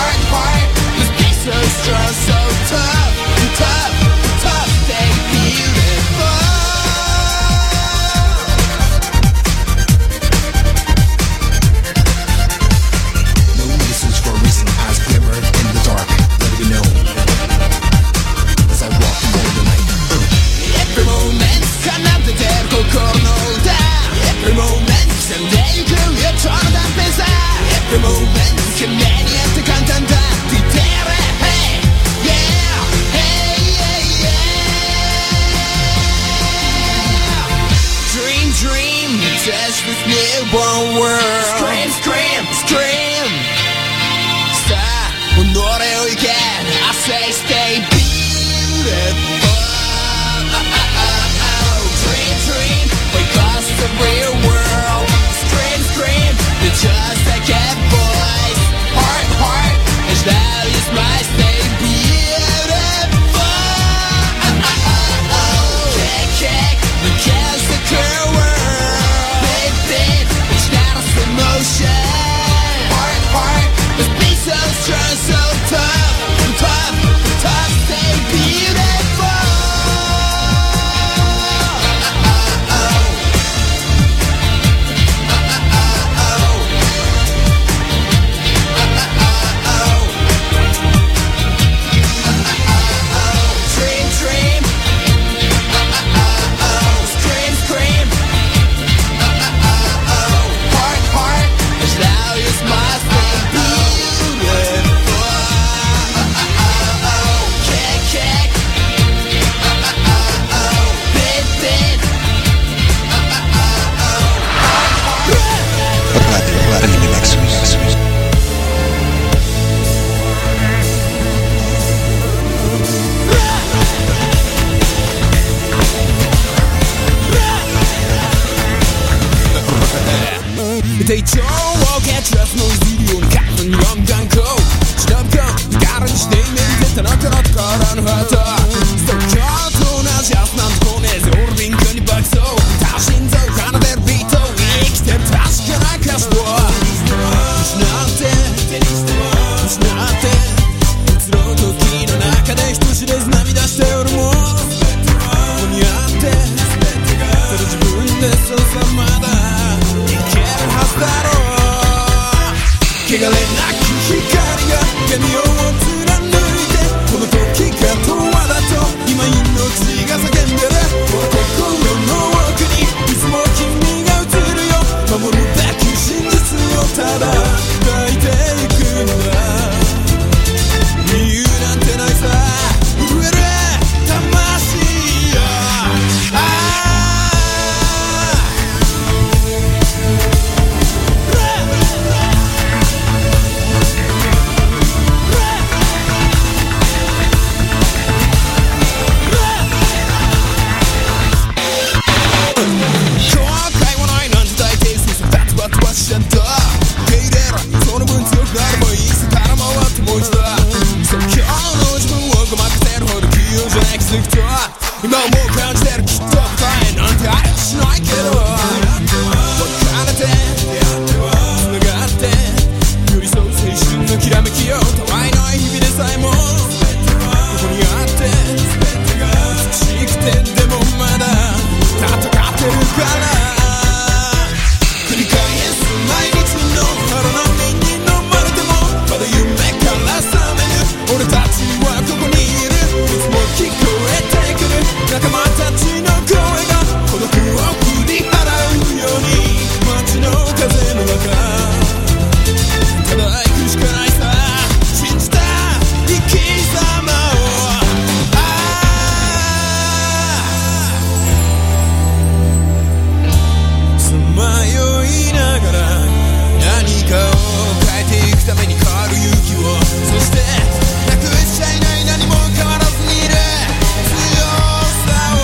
So tough, stay beautiful. 手帳を血圧のいじるように体にガンガンこう忍ぶか力にしてイメージでなかなかからぬハートストッキャーと同じやつなんてこねえぜ俺リンクに爆走他心臓奏でるビート生きてる確かな歌詞と失ってその時の中で人知れず涙しておるもんここにあってただ自分でそうさまだいけるはずだろう汚れなき光が髪を貫いてこの時が永遠だと今命が叫んでるこの心の奥にいつも君が映るよ守るべき真実をただ抱いていくんだ理由なんてないさ震える魂よしちゃった受け入れろその分強くなればいいさから回ってもう一度そう今日の自分をごまかせるほど器用じゃない気づくと今はもう感じてるきっと答えなんてありはしないけど別れて繋がって寄り添う青春のきらめきよたわいない日々でさえもここにあって美しくてでもまだ戦ってるから繰り返す毎日の荒波に飲まれてもまだ夢から覚める俺たちはここにいるいつも聞こえてくる仲間たちの声が孤独を振り払うように街の風の中ただ行くしかないさ信じた生き様を迷いながら何かを変えていくために変わる勇気をそしてなくしちゃいない何も変わらずにいる強さを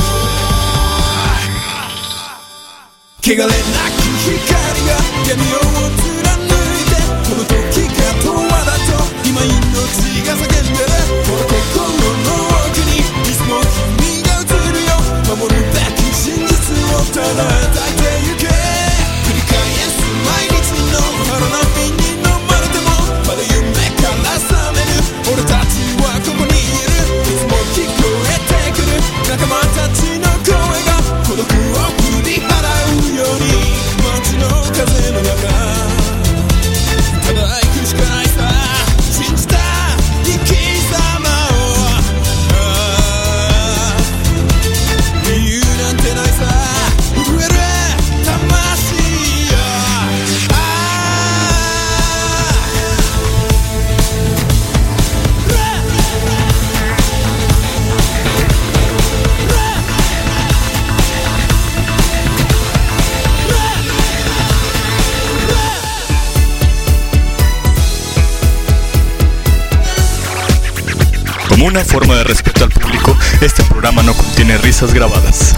汚れなき光が闇を貫いてこの時が永遠だと今命が叫んでるこの心の奥にいつも君が映るよ守るべき真実をただ抱いてゆけ繰り返す毎日の荒波に飲まれてもまだ夢から覚める俺たちはここにいるいつも聞こえてくる仲間たちの声が孤独を振り払うように街の風の中ただ行くしかないさ信じた生き様を理由なんてないさ震える魂よ Como una forma de respeto al público, este programa no contiene risas grabadas.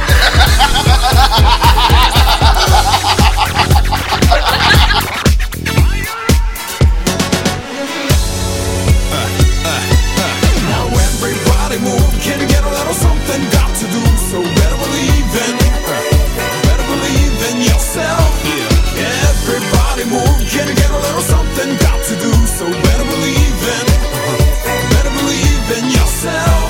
Now everybody move, can you get a little something got to do? So better believe in yourself. Yeah. Everybody move, can you get a little something got to do? So better believe in yourself.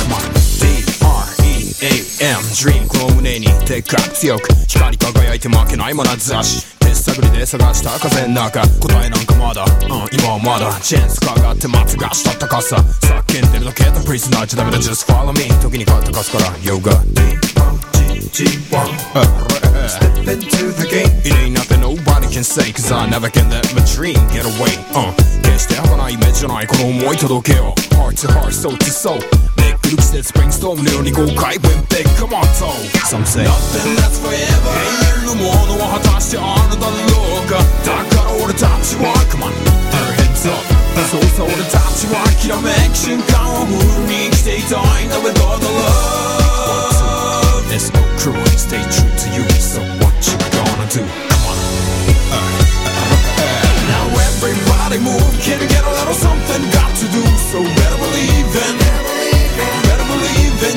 D-R-E-A-M Dream この胸にでかく強く光り輝いて負けない眼差し手探りで探した風の中答えなんかまだ、今はまだチェーンスかがって松がしたったかさ叫んでるだけだプリズナーじゃダメだ Just follow me 時に変わったかすから Yoga D-O-G-G-1 Step into the game It ain't nothing nobody can say Cause I never can let my dream get away 決して儚い夢じゃないこの思い届けよ Heart to heart, soul to soul めくる季節 Brainstorm のように豪快 Win big, come on, so Some say Nothing lasts forever 永遠のものは果たしてあるだろうかだから俺たちは Come on, put your hands up そうさ俺たちはきらめく瞬間をフルに生きていたいんだ With all the love There's no cruel, stay true to you So what you gonna do? Come on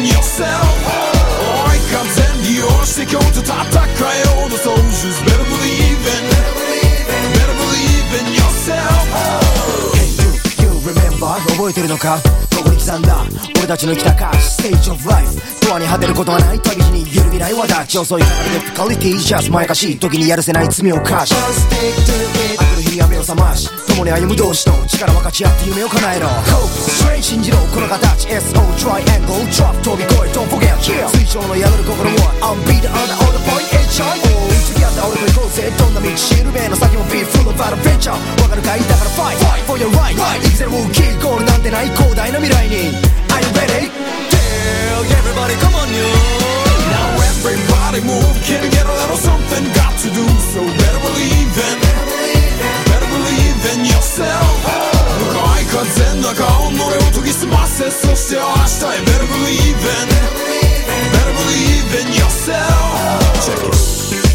believe in yourself 追い風に利用して今日と戦えようの soldiers better believe in yourself Hey you remember 覚えてるのかここに刻んだ俺たちの生きた歌詞 Stage of life 永遠に果てることはない旅路に揺るぎない轍遅いからデフィカリティジャスまやかしい時にやるせない罪を犯し明くる日には目を覚まし共に歩む同士と力分かち合って夢を叶えろ Hope straight 信じろこの形 SO triangle drop 飛び越え Don't forget kill 水上の宿る心は I'll be the other all the point HI All together 俺と行こうぜどんな道しるべの先も Be full of adventure 分かるかいだから Fight for your right 生きてる武器ゴールなんてない広大な未来に Are you ready? Tell everybody come on you Now everybody move Can you get a little something got to do So better believe in yourself 向かい風の中己を研ぎ澄ませそして明日へ Better believe in yourself Check it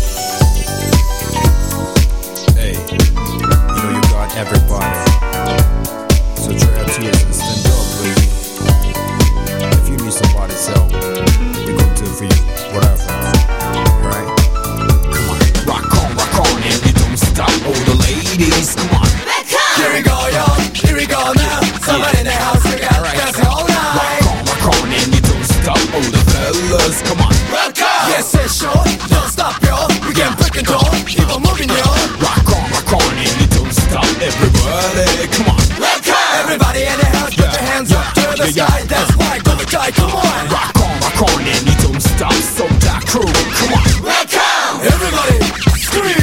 Hey You know you got everybody So dry your tears and stand up baby If you need somebody's help They go do for you Whatever Right Come on Rock on and you don't stop All the ladies Come on Here we go, yo. Here we go now. Somebody in the house, we got dancing all night. Rock on, and you don't stop. All the fellas, come on. Rock on. Yes, it's sure. Don't stop, yo. We can break it all. Keep on moving, yo. Rock on, and you don't stop. Everybody, come on. Rock on. Everybody in the house, put your hands up to the sky. That's why, go die, come on. Rock on, and you don't stop. So that crew, come on. Rock on. Everybody, scream.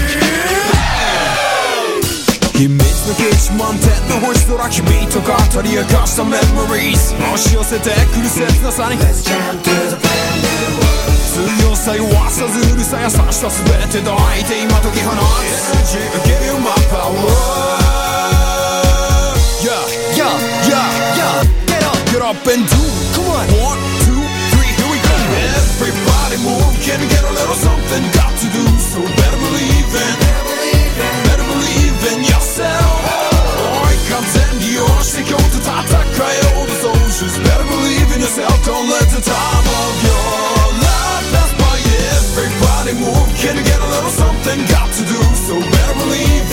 秘密の基地満点の星空君と語り明かしたメモリーズ押し寄せてくる切なさに Let's jump to the brand new world 強さ弱さずうるさ優しさ全て抱いて今解き放つ Give you my power Yeah Get up and do Come on 1, 2, 3 Here we go Everybody move Can you get a little something got to do So better believe in yourself 追い風に利用して今日と戦えよう The soldiers better believe in yourself Don't let the time of your life pass by Everybody move Can you get a little something got to do So better believe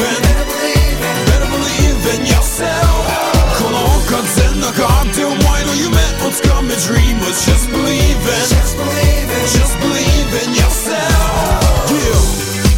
in yourself この風の中でお前の夢をつかめ Dreamers just believe in yourself Yeah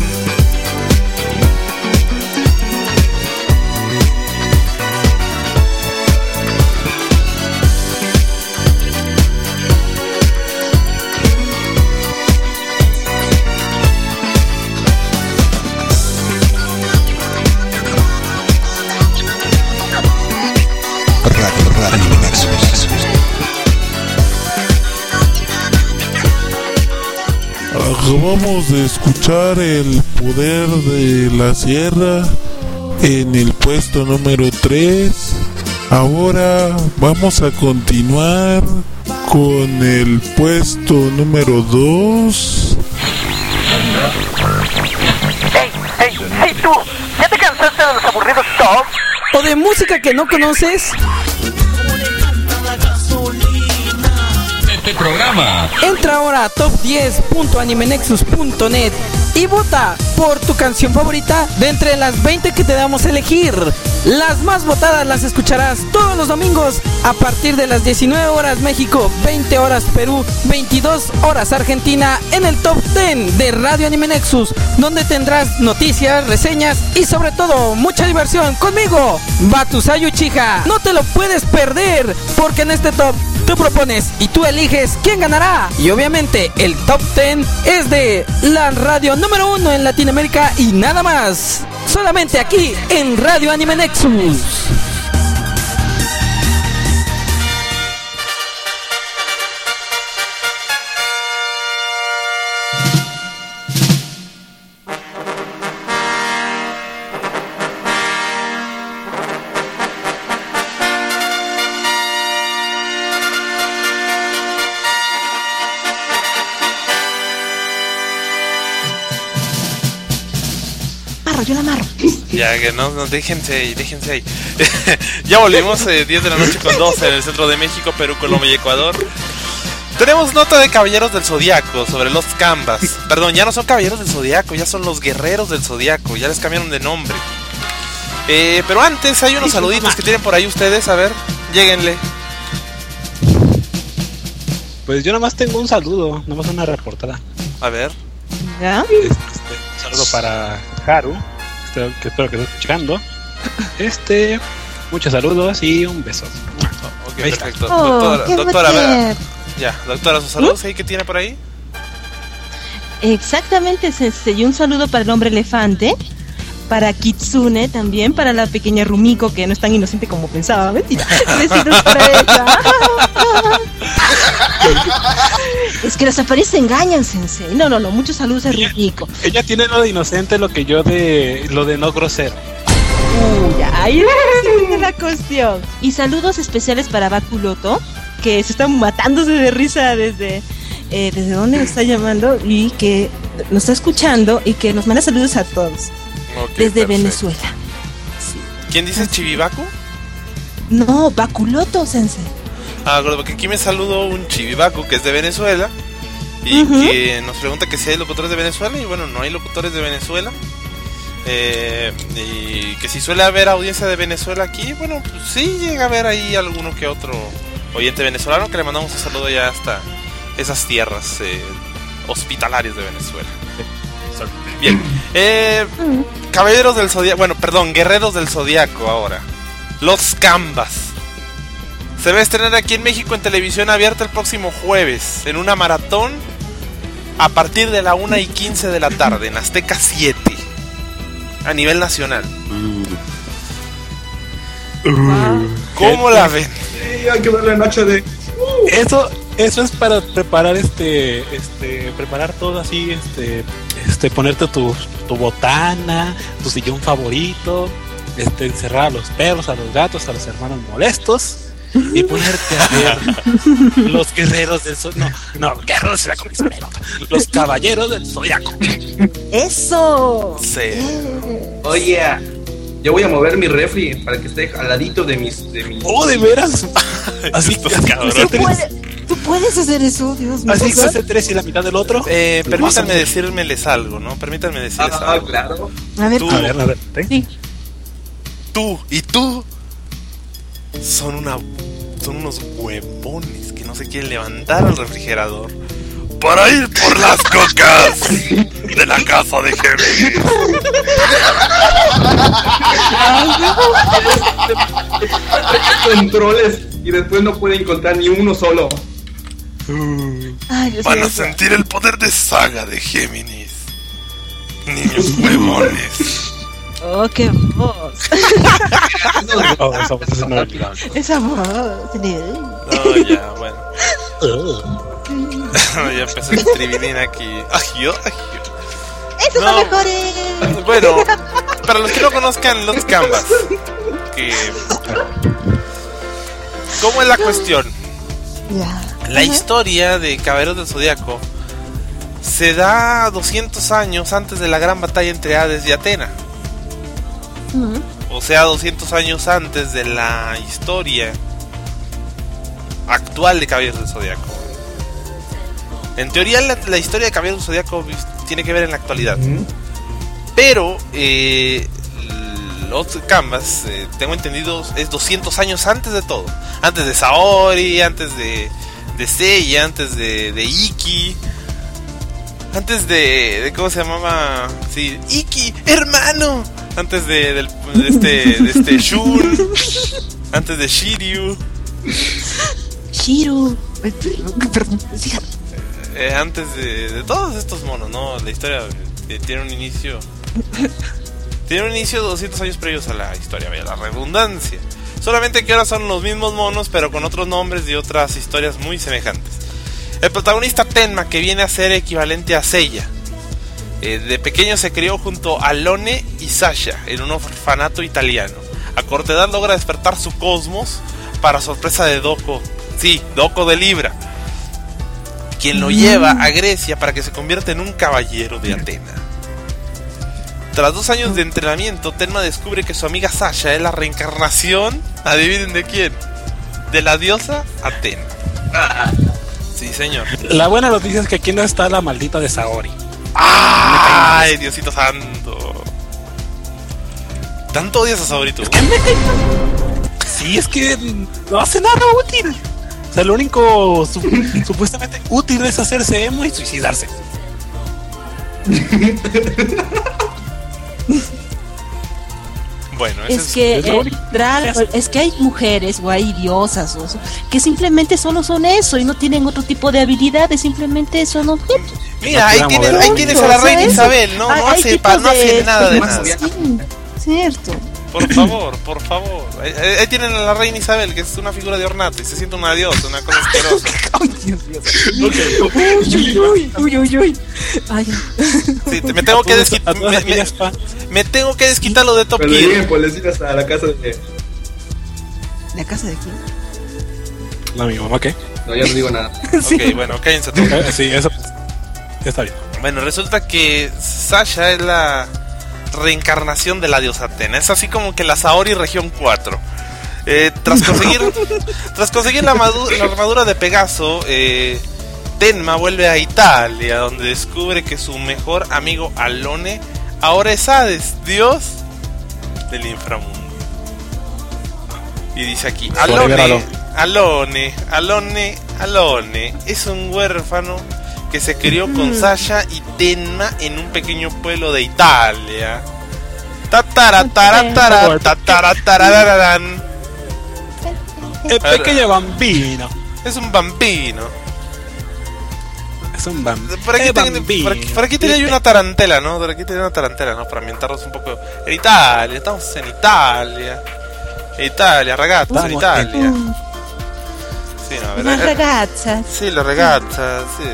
Acabamos de escuchar El Poder de la Sierra en el puesto número 3. Ahora vamos a continuar con el puesto número 2. Hey tú, ¿ya te cansaste de los aburridos top? ¿O de música que no conoces? Este programa. Entra ahora a top10.animenexus.net y vota por tu canción favorita de entre las 20 que te damos a elegir. Las más votadas las escucharás todos los domingos a partir de las 19 horas México, 20 horas Perú, 22 horas Argentina en el Top 10 de Radio Anime Nexus, donde tendrás noticias, reseñas y sobre todo mucha diversión conmigo, Batusayu Uchiha. No te lo puedes perder porque en este top tú propones y tú eliges quién ganará. Y obviamente el Top 10 es de la radio número 1 en Latinoamérica y nada más. Solamente aquí en Radio Anime Nexus. Yo la amarro. Ya que no, déjense ahí. Ya volvimos, 10 de la noche con 12 en el centro de México, Perú, Colombia y Ecuador. Tenemos nota de Caballeros del Zodiaco sobre los Canvas. Perdón, ya no son Caballeros del Zodiaco, ya son los Guerreros del Zodiaco. Ya les cambiaron de nombre. Pero antes hay unos saluditos que tienen por ahí ustedes. A ver, lléguenle. Pues yo nomás tengo un saludo, nomás una reportada. A ver. ¿Ya? Un saludo para Haru, que espero que esté escuchando. Muchos saludos y un beso. Ok, perfecto. Oh, doctora, a ver. Ya, doctora, sus saludos ahí que tiene por ahí. Exactamente, Sensei. Y un saludo para el hombre elefante, para Kitsune también, para la pequeña Rumiko, que no es tan inocente como pensaba. Mentira. Besitos para ella. Es que las apariencias engañan, Sensei. No, muchos saludos a Rumiko. Ella tiene lo de inocente, lo que yo lo de no grosero. Ya, ahí viene la cuestión. Y saludos especiales para Bakuloto, que se está matándose de risa desde dónde nos está llamando y que nos está escuchando y que nos manda saludos a todos. Okay, desde perfecto. Venezuela. Sí. ¿Quién dice Chibibaku? No, Bakuloto, Sensei. Porque aquí me saludó un Chibibaku que es de Venezuela y que nos pregunta que si hay locutores de Venezuela. Y bueno, no hay locutores de Venezuela. Y que si suele haber audiencia de Venezuela aquí, bueno, pues sí llega a haber ahí alguno que otro oyente venezolano, que le mandamos un saludo ya hasta esas tierras hospitalarias de Venezuela. Bien, Caballeros del Zodiaco, Guerreros del Zodiaco ahora. Los Canvas. Se va a estrenar aquí en México en televisión abierta el próximo jueves, en una maratón a partir de la 1:15 de la tarde, en Azteca 7. A nivel nacional. ¿Cómo la ven? Sí, hay que verla en HD. Eso es para preparar preparar todo así, ponerte tu botana, tu sillón favorito, encerrar a los perros, a los gatos, a los hermanos molestos y ponerte a ver los guerreros del Zodiaco. No, guerreros del Zodiaco. Los caballeros del Zodiaco. ¡Eso! Sí. Oye, yo voy a mover mi refri para que esté al ladito de mis... ¡Oh, de veras! Así que ¿Tú puedes hacer eso, Dios mío? Así que hace 3 y la mitad del otro. Permítanme decirles algo, ¿no? Permítanme decirles algo. Claro. A ver, Tú, a ver. Sí. Tú y tú son unos huevones que no se quieren levantar al refrigerador para ir por las cocas de la casa de Géminis. Controles y después no puede encontrar ni uno solo. Van a sentir el poder de saga de Géminis. Niños huevones. Oh, qué voz. Esa voz. No, ya, bueno. Ya empezó el estribilín aquí. ¡Eso no mejores! Bueno, para los que no conozcan los Canvas, ¿cómo es la cuestión? La historia de Caballeros del Zodiaco se da 200 años antes de la gran batalla entre Hades y Atena. O sea, 200 años antes de la historia actual de Caballeros del Zodiaco. En teoría la historia de Caballeros del Zodiaco tiene que ver en la actualidad. Pero los Canvas, tengo entendido, es 200 años antes de todo. Antes de Saori, antes de Seiya, antes de Iki, antes de ¿cómo se llamaba? Sí, Iki, hermano. Antes de este Shun, antes de Shiryu. Perdón, antes de todos estos monos, ¿no? La historia tiene un inicio. Tiene un inicio 200 años previos a la historia, vaya la redundancia. Solamente que ahora son los mismos monos, pero con otros nombres y otras historias muy semejantes. El protagonista Tenma, que viene a ser equivalente a Seiya, de pequeño se crió junto a Lone y Sasha en un orfanato italiano. A corta edad logra despertar su cosmos para sorpresa de Doko. Sí, Doko de Libra, quien lo lleva a Grecia para que se convierta en un caballero de Atena. Tras 2 años de entrenamiento, Tenma descubre que su amiga Sasha es la reencarnación, adivinen de quién, de la diosa Atena. Sí, señor. La buena noticia es que aquí no está la maldita de Saori. ¡Ay, Diosito santo! ¿Tanto odias a Saori tú? Sí, es que no hace nada útil. O sea, lo único supuestamente útil es hacerse emo y suicidarse. Bueno, es que es que hay mujeres o hay diosas que simplemente solo son eso y no tienen otro tipo de habilidades, simplemente son objetos. Mira, ahí tienes a la reina Isabel, no hace nada de nada. Sí, cierto. Por favor. Ahí tienen a la reina Isabel, que es una figura de ornato y se siente una diosa, una cosa asquerosa. Uy. Ay. Sí, me tengo que desquitar lo de Top Cuando Gear. lleguen policías a la casa de... ¿La casa de quién? No, mi mamá, ¿qué? No, ya no digo nada. Sí. Ok, bueno, cállense todos. Sí, eso está bien. Bueno, resulta que Sasha es la reencarnación de la diosa Atena. Es así como que la Saori región 4. Tras conseguir la armadura de Pegaso, Tenma vuelve a Italia, donde descubre que su mejor amigo Alone ahora es Hades, dios del inframundo. Y dice aquí, Alone es un huérfano que se crió con Sasha y Tenma en un pequeño pueblo de Italia. El pequeño bambino. Es un bambino. Es un bambino. Por aquí tenía una tarantela, ¿no? Para ambientarnos un poco. En Italia, estamos en Italia. Ragazzi, en Italia. Sí, no, a ver, Las ragazze. Sí, la ragazza, sì.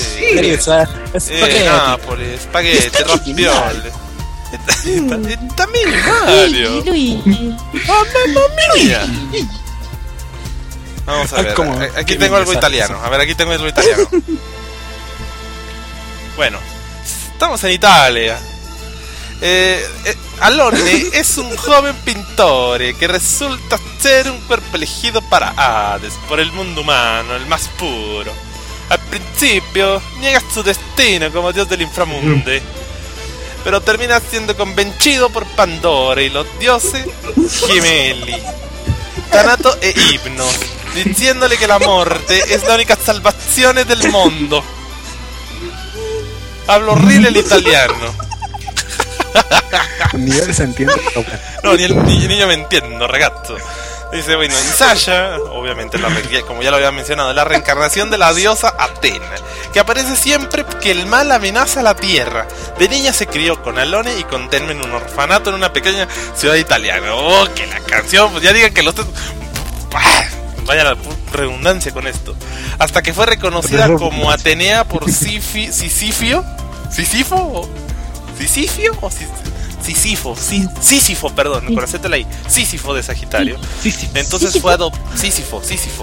Napoli, spaghetti, ravioli. También Mario. Luigi. Mamma mia. Vamos a ver, aquí tengo algo italiano. Bueno, estamos en Italia. Alone es un joven pintore que resulta ser un cuerpo elegido para Hades por el mundo humano, el más puro. Al principio niega su destino como dios del inframundo, pero termina siendo convencido por Pandora y los dioses gemelli, Thanato e Hypnos, diciéndole que la muerte es la única salvación del mundo. Hablo horrible el italiano. Ni él se entiende. No, ni el niño me entiendo, ragazzo. Dice, bueno, y Sasha, obviamente, como ya lo había mencionado, la reencarnación de la diosa Atena, que aparece siempre que el mal amenaza la tierra. De niña se crió con Alone y con Tenma en un orfanato en una pequeña ciudad italiana. Oh, que la canción, pues ya digan que los... Vaya la redundancia con esto. Hasta que fue reconocida como Atenea por Sísifo, perdón, con acento la I. Sísifo de Sagitario. Entonces fue Sísifo.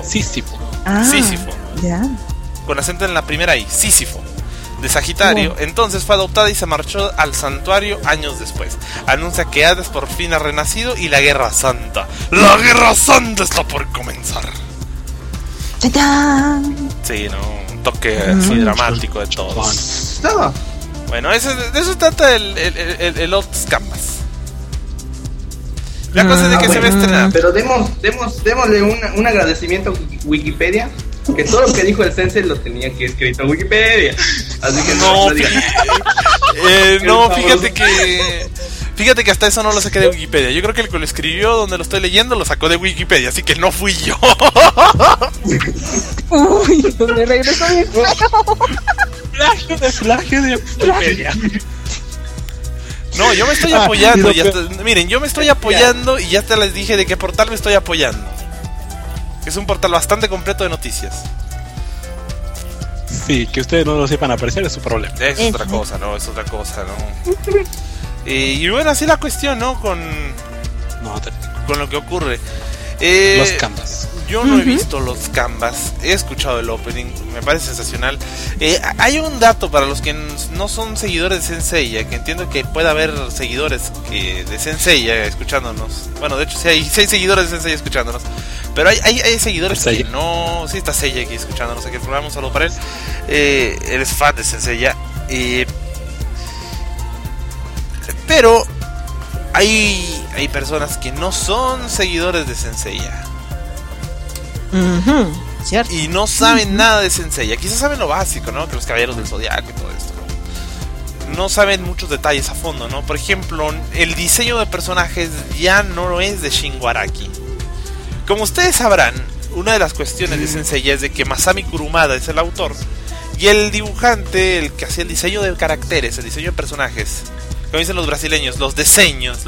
Ya. Con acento en la primera I, Sísifo de Sagitario. Wow. Entonces fue adoptada y se marchó al santuario años después. Anuncia que Hades por fin ha renacido y la Guerra Santa. ¡La Guerra Santa está por comenzar! ¡Tachán! Sí, ¿no? Un toque así dramático de todo. Bueno, de eso trata el Lost Canvas. La cosa es de que se va a estrenar. Pero démosle un agradecimiento a Wikipedia. Que todo lo que dijo el Sensei lo tenía que escrito en Wikipedia. Así que fíjate que hasta eso no lo saqué de Wikipedia. Yo creo que el que lo escribió donde lo estoy leyendo lo sacó de Wikipedia, así que no fui yo. Uy, donde regresó mi plagio de Wikipedia. No, yo me estoy apoyando. Miren, yo me estoy apoyando y ya te les dije de qué portal me estoy apoyando. Es un portal bastante completo de noticias. Sí, que ustedes no lo sepan apreciar es su problema. Es otra cosa, ¿no? Y bueno, así la cuestión, ¿no? Con lo que ocurre. Los Canvas. Yo no he visto los Canvas, he escuchado el opening, me parece sensacional. Hay un dato para los que no son seguidores de Senseiya, que entiendo que puede haber seguidores de Senseiya escuchándonos. Bueno, de hecho, sí hay seguidores de Senseiya escuchándonos. Pero hay seguidores que no... Sí, está Seiya aquí escuchándonos aquí el programa, un saludo para él. Él es fan de Senseiya. Pero hay personas que no son seguidores de Senseiya. ¿Cierto? Y no saben nada de Senseiya. Quizás saben lo básico, ¿no? Que los caballeros del Zodiaco y todo esto, ¿no? No saben muchos detalles a fondo, ¿no? Por ejemplo, el diseño de personajes ya no lo es de Shingo Araki. Como ustedes sabrán, una de las cuestiones de Senseiya es de que Masami Kurumada es el autor y el dibujante, el que hacía el diseño de caracteres, el diseño de personajes, como dicen los brasileños, los diseños,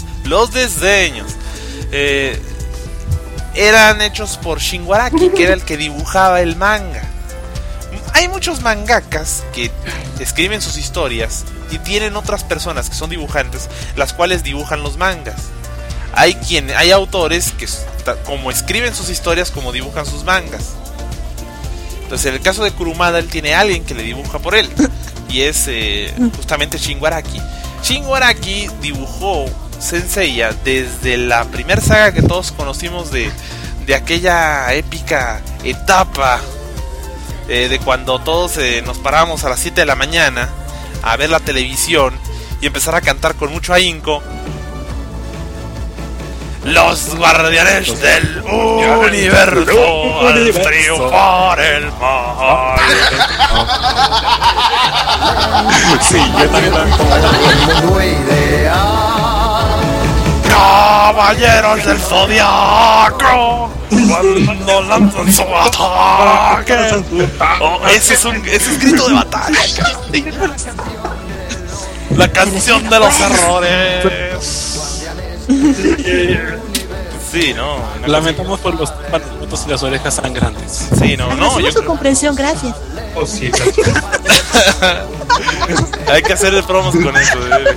eran hechos por Shingo Araki, que era el que dibujaba el manga. Hay muchos mangakas que escriben sus historias y tienen otras personas que son dibujantes, las cuales dibujan los mangas. Hay autores que como escriben sus historias como dibujan sus mangas. Entonces en el caso de Kurumada, él tiene a alguien que le dibuja por él, y es justamente Shingo Araki. Shingo Araki dibujó Senseiya desde la primera saga que todos conocimos de aquella épica etapa de cuando todos nos parábamos a las 7 de la mañana a ver la televisión y empezar a cantar con mucho ahínco: los guardianes del universo al triunfar el mal. Sí, yo también Caballeros del Zodiaco, cuando lanzan su ataque. Ese es grito de batalla. La canción de los errores. Sí, no. Lamentamos por los tímpanos y las orejas tan grandes. Sí, no. Agradecemos su comprensión, gracias. Oh, sí, hay que hacer de promos con eso.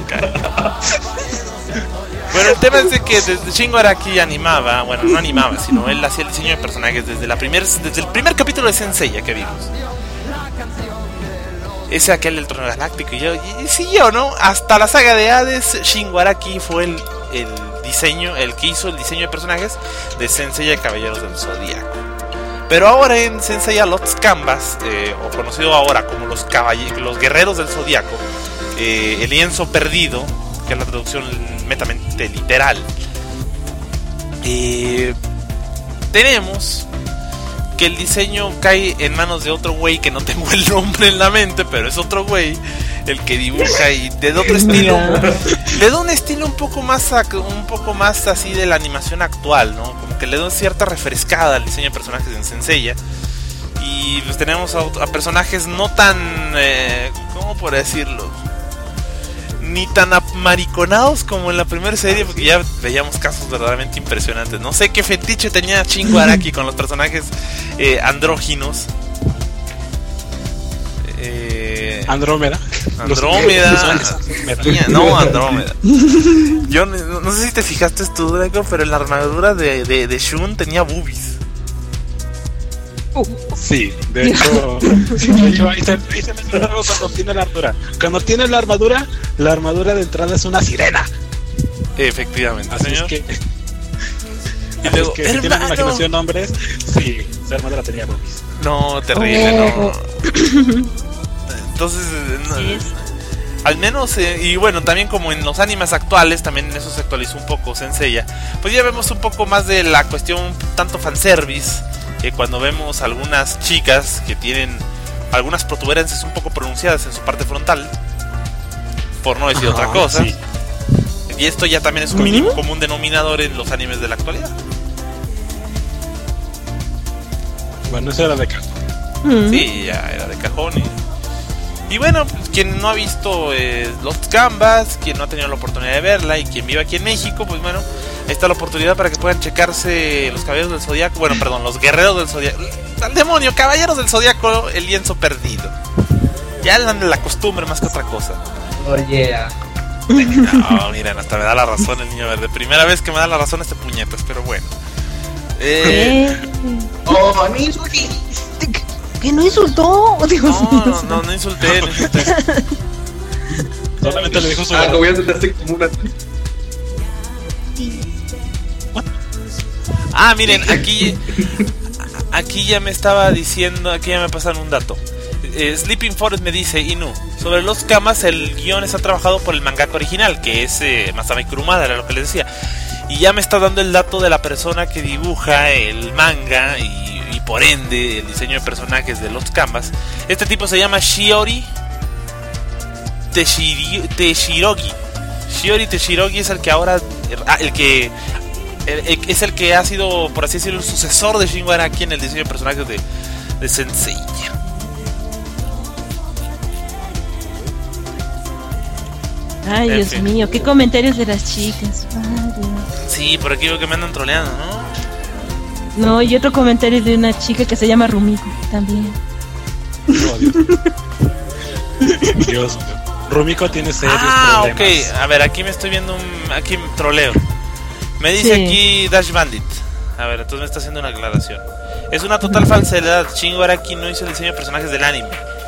Bueno, el tema es de que desde Shingo Araki animaba, bueno, no animaba, sino él hacía el diseño de personajes desde el primer capítulo de Senseiya que vimos. Ese aquel del Trono Galáctico y siguió, ¿no? Hasta la saga de Hades, Shingo Araki fue el que hizo el diseño de personajes de Senseiya Caballeros del Zodiaco. Pero ahora en Senseiya Lost Canvas, o conocido ahora como los Guerreros del Zodiaco, el lienzo perdido, que es la traducción netamente literal, tenemos que el diseño cae en manos de otro güey que no tengo el nombre en la mente, pero es otro güey el que dibuja y de otro estilo. Le da un estilo un poco más así de la animación actual, ¿no? Como que le da cierta refrescada al diseño de personajes en Senseiya. Y pues tenemos a personajes no tan ¿cómo por decirlo? Ni tan amariconados como en la primera serie, porque ya veíamos casos verdaderamente impresionantes. No sé qué fetiche tenía Shingo Araki con los personajes andróginos. Andrómeda. No, Andrómeda. Yo no sé si te fijaste tú, Draco, pero en la armadura de Shun tenía boobies. Sí, de hecho, ahí se me cuando tiene la armadura. Cuando tiene la armadura de entrada es una sirena. Efectivamente, así señor. Y luego, si tienen imaginación hombres, sí, su armadura tenía boobies. No, terrible, no. Entonces, no, al menos, y bueno, también como en los animes actuales, también en eso se actualizó un poco Senseiya. Pues ya vemos un poco más de la cuestión tanto fanservice, que cuando vemos algunas chicas que tienen algunas protuberancias un poco pronunciadas en su parte frontal, por no decir otra cosa. Sí. Y esto ya también es como un denominador en los animes de la actualidad. Bueno, eso era de cajón. Sí, ya era de cajón. Y bueno, quien no ha visto Lost Canvas, quien no ha tenido la oportunidad de verla y quien vive aquí en México, pues bueno, ahí está la oportunidad para que puedan checarse los Caballeros del Zodiaco. Bueno, perdón, los Guerreros del Zodiaco. ¡Al demonio! Caballeros del Zodiaco, el lienzo perdido. Ya dan la costumbre más que otra cosa. Oye, no, miren, hasta me da la razón el niño verde. Primera vez que me da la razón este puñetas, pero bueno. Oh, no insulté. ¿Que no insultó? No insulté, Solamente le dijo su voy a sentarte como una... Ah, miren, aquí ya me estaba diciendo, aquí ya me pasan un dato. Sleeping Forest me dice, Inu, sobre los Kamas el guión está trabajado por el mangaka original, que es Masami Kurumada, era lo que les decía. Y ya me está dando el dato de la persona que dibuja el manga y por ende el diseño de personajes de los Kamas. Este tipo se llama Shiori Teshirogi. Shiori Teshirogi es el que ahora... es el que ha sido, por así decirlo, el sucesor de Shingo Araki en el diseño de personajes de Sensei. Ay, Dios mío, qué comentarios de las chicas. Padre. Sí, por aquí veo que me andan troleando, ¿no? No, y otro comentario de una chica que se llama Rumiko también. Dios, Rumiko tiene serios problemas. Ok, a ver, aquí me estoy viendo aquí troleo. Me dice aquí Dash Bandit. A ver, entonces me está haciendo una aclaración. Es una total falsedad. Shingo Araki no hizo el diseño de personajes del anime.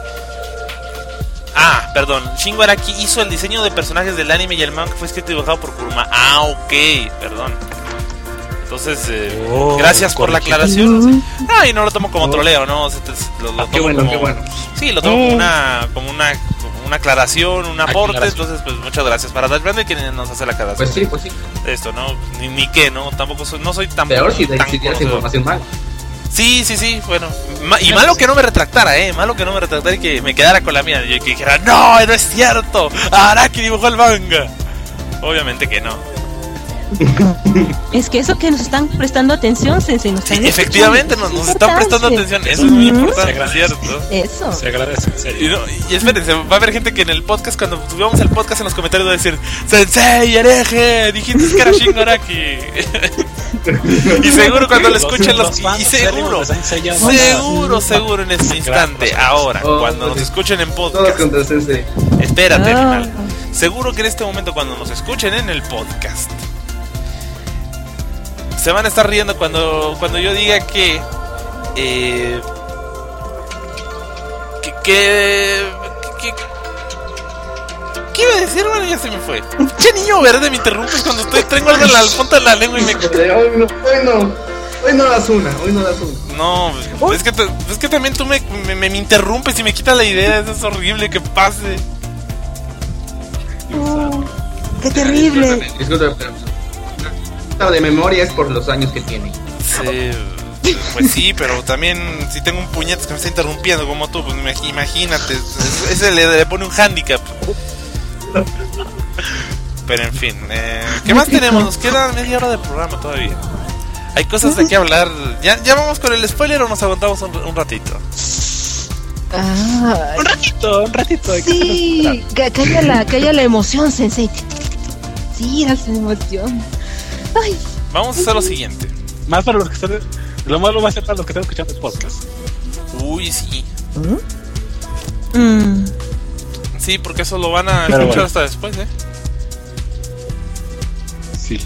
Ah, perdón. Shingo Araki hizo el diseño de personajes del anime y el manga fue escrito y dibujado por Kuruma. Ah, ok, perdón. Entonces, gracias por la aclaración. Ah, y no lo tomo como troleo, ¿no? Lo tomo como... Sí, lo tomo como una aclaración, un aporte. Entonces, pues muchas gracias para Dash Brand, quien nos hace la aclaración. Pues sí. Esto, ¿no? Ni qué, ¿no? Tampoco no soy tan... Peor si tienes información mal. Sí, bueno. Y malo que no me retractara, malo que no me retractara y que me quedara con la mía. Y que dijera, no es cierto, Araki dibujó el manga. Obviamente que no. Es que eso que nos están prestando atención, Sensei, sí, efectivamente nos están prestando atención. Eso es muy importante, ¿es cierto? Eso. Se agradece, en serio. Y espérense, va a haber gente que en el podcast, cuando subamos el podcast, en los comentarios va a decir, Sensei, hereje, dijiste que era Shingo Araki. Y seguro cuando lo escuchen seguro en este instante, ahora, cuando nos escuchen en podcast, espérate, final. Seguro que en este momento cuando nos escuchen en el podcast se van a estar riendo cuando yo diga que ¿qué iba a decir? Bueno, ya se me fue. Che, niño verde, me interrumpes cuando tengo algo en la punta de la lengua y me... Hoy no das una. No, es que también tú me interrumpes y me quitas la idea. Eso es horrible que pase. ¡Qué terrible! Disculpe, pero de memoria es por los años que tiene. Sí, pues sí, pero también si tengo un puñetazo que me está interrumpiendo como tú, pues imagínate, ese le pone un handicap. Pero en fin, ¿qué más tenemos? Nos queda media hora de programa todavía. Hay cosas de qué hablar. ¿Ya vamos con el spoiler o nos aguantamos un ratito? Un ratito. Sí, que haya la emoción, Sensei. Sí, la emoción. Ay. Vamos a hacer lo siguiente. Más para los que están... Lo malo va a ser para los que están escuchando el podcast. Uy, sí. Sí, porque eso lo van a escuchar hasta después, Sí.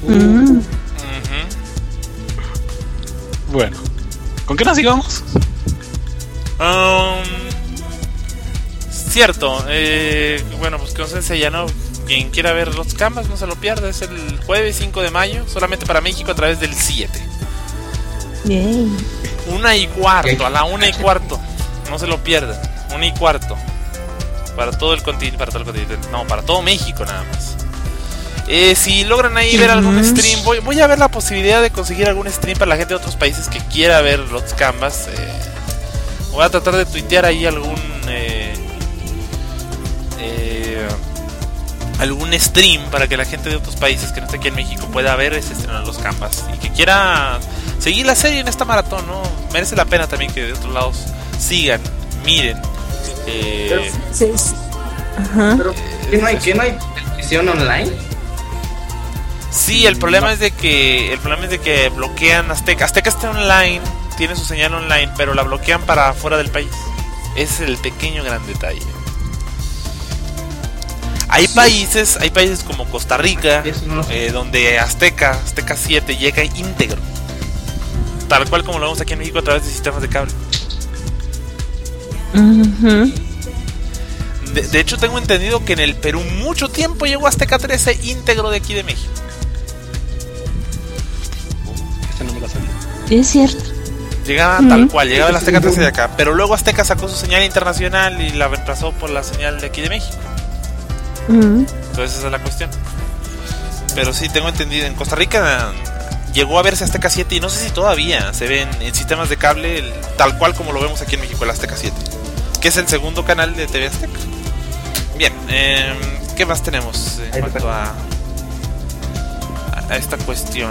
Bueno, ¿con qué nos sigamos? Cierto, bueno, pues que no se ya no. Quien quiera ver los Kamas no se lo pierda. Es el jueves 5 de mayo, solamente para México a través del 7. Bien. 1:15, a la 1:15. No se lo pierdan. 1:15. Para todo el continente, no, para todo México nada más. Si logran ahí ver algún stream, voy a ver la posibilidad de conseguir algún stream para la gente de otros países que quiera ver los Canvas. Voy a tratar de tuitear ahí algún stream para que la gente de otros países que no esté aquí en México pueda ver ese estreno de los Canvas y que quiera seguir la serie en esta maratón, ¿no? Merece la pena también que de otros lados sigan, miren. Pero ¿qué no hay televisión online? Sí, el problema es de que bloquean Azteca. Azteca está online, tiene su señal online, pero la bloquean para fuera del país. Ese es el pequeño gran detalle. Hay países como Costa Rica, donde Azteca 7 llega íntegro, tal cual como lo vemos aquí en México a través de sistemas de cable. De hecho tengo entendido que en el Perú mucho tiempo llegó Azteca 13 íntegro de aquí de México. Esta no me la sabía. Es cierto. Llegaba tal cual, llegaba el Azteca 13 de acá. Pero luego Azteca sacó su señal internacional y la reemplazó por la señal de aquí de México. Entonces esa es la cuestión. Pero sí, tengo entendido, en Costa Rica llegó a verse Azteca 7 y no sé si todavía se ven en sistemas de cable tal cual como lo vemos aquí en México, el Azteca 7, que es el segundo canal de TV Azteca. Bien, ¿qué más tenemos en cuanto a esta cuestión?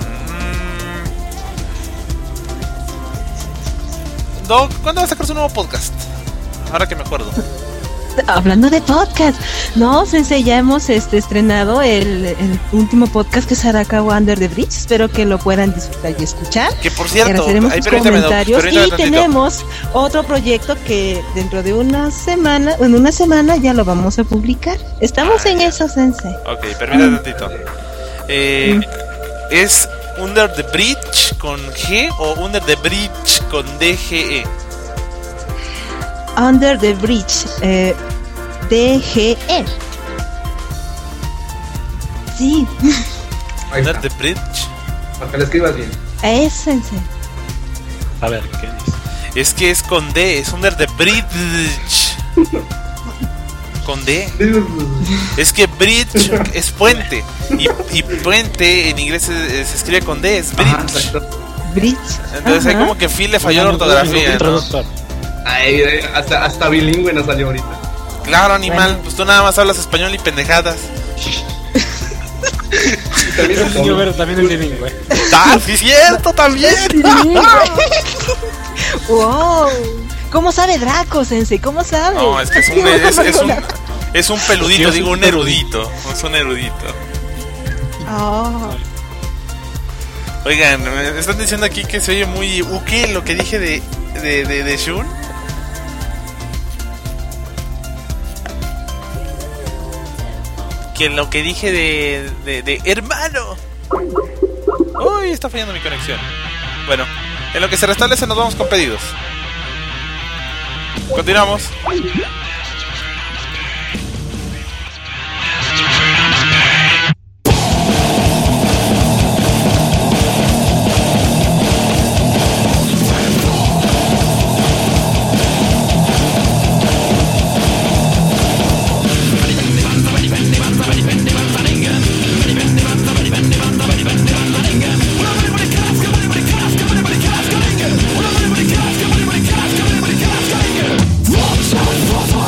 Doc, ¿cuándo va a sacar su nuevo podcast? Ahora que me acuerdo. Hablando de podcast, no, Sensei, ya hemos estrenado el último podcast que se hará a cabo Under the Bridge. Espero que lo puedan disfrutar y escuchar. Que por cierto, haremos sus comentarios y tantito. Tenemos otro proyecto que dentro de una semana ya lo vamos a publicar. Estamos en eso, Sensei. Ok, permítame tantito. ¿Es Under the Bridge con G o Under the Bridge con DGE? Under the Bridge, DGE. Sí. Under the Bridge. Para que lo escribas bien. Es Sensei. A ver, ¿qué dice? Es que es con D, es Under the Bridge. Con D. Es que bridge es puente. Y puente en inglés se escribe con D, es bridge. Bridge. Entonces ahí como que Phil le falló la ortografía, ¿no? Ay, hasta bilingüe nos salió ahorita. Claro, animal, pues tú nada más hablas español y pendejadas. También es bilingüe. ¡Ah, sí, cierto, también! ¡Wow! ¿Cómo sabe Draco, Sensei? ¿Cómo sabe? No, es que es un peludito, digo un erudito. Es un erudito. Oh. Oigan, me están diciendo aquí que se oye muy uke lo que dije de Shun. Que lo que dije de hermano. Uy, está fallando mi conexión. Bueno, en lo que se restablece nos vamos con pedidos. Continuamos. Watch out for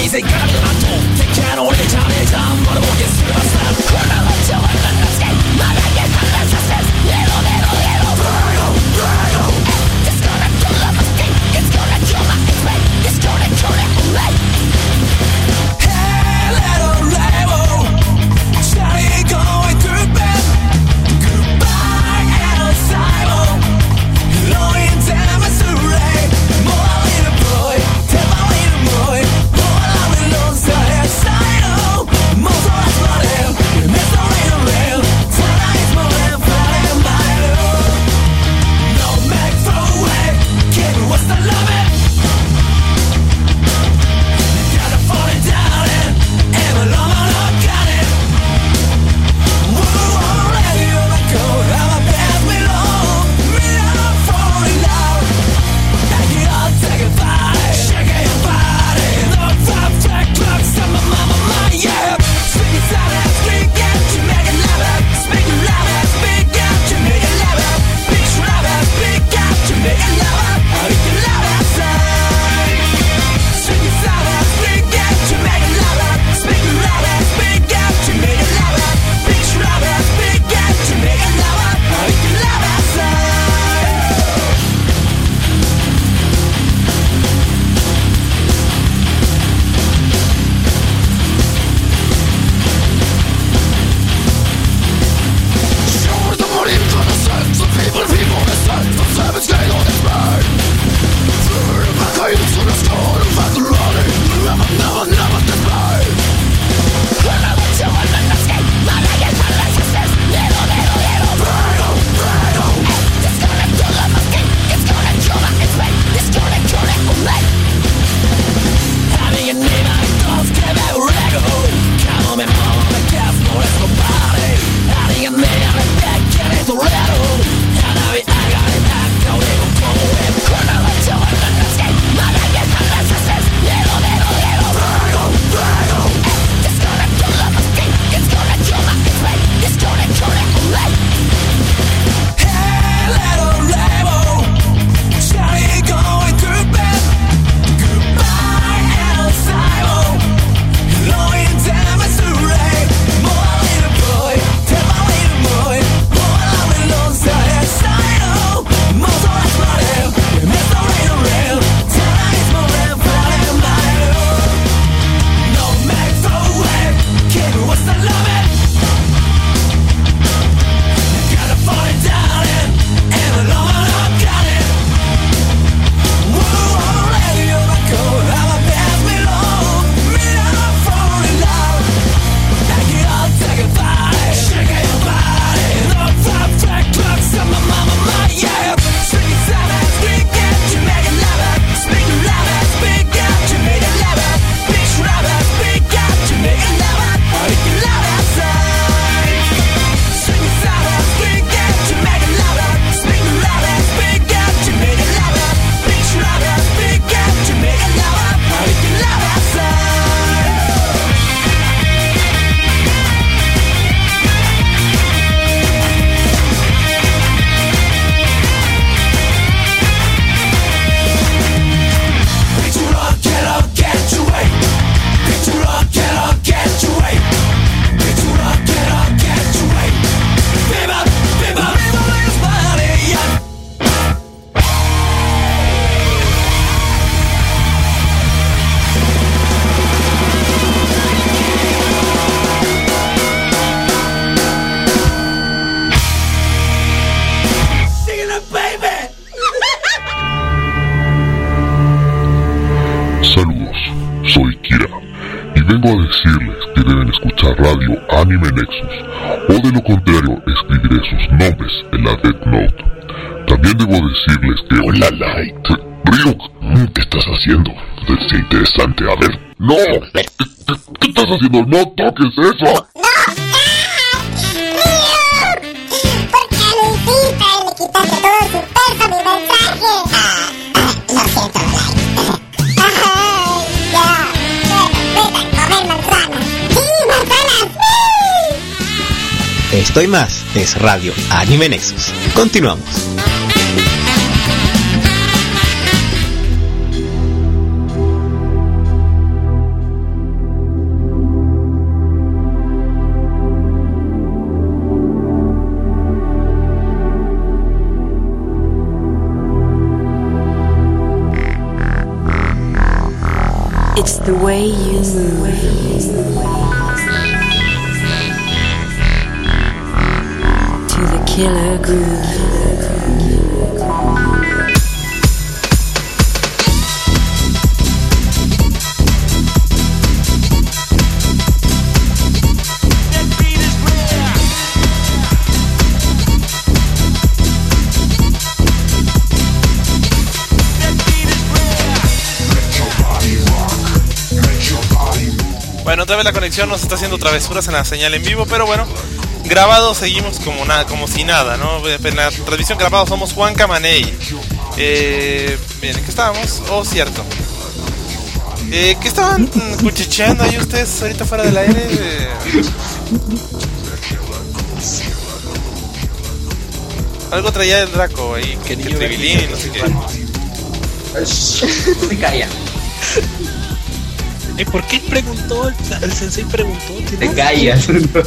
vengo a decirles que deben escuchar Radio Anime Nexus, o de lo contrario escribiré sus nombres en la Death Note. También debo decirles que... Hola, Light. Ryuk, ¿qué estás haciendo? Es interesante, a ver... ¡No! ¿Qué estás haciendo? ¡No toques eso! Esto y más es Radio Anime Nexus. Continuamos. It's the way you move to the killer groove. Bueno, otra vez la conexión nos está haciendo travesuras en la señal en vivo, pero bueno, grabado seguimos como nada, como si nada, ¿no? En la transmisión grabado somos Juan Camaney. Bien, ¿en qué estábamos? Oh, cierto. ¿Qué estaban cuchicheando ahí ustedes ahorita fuera del aire? Algo traía el Draco ahí, que tribilín y no sé qué. Se calla. ¿Por qué preguntó? El sensei preguntó. Te callas.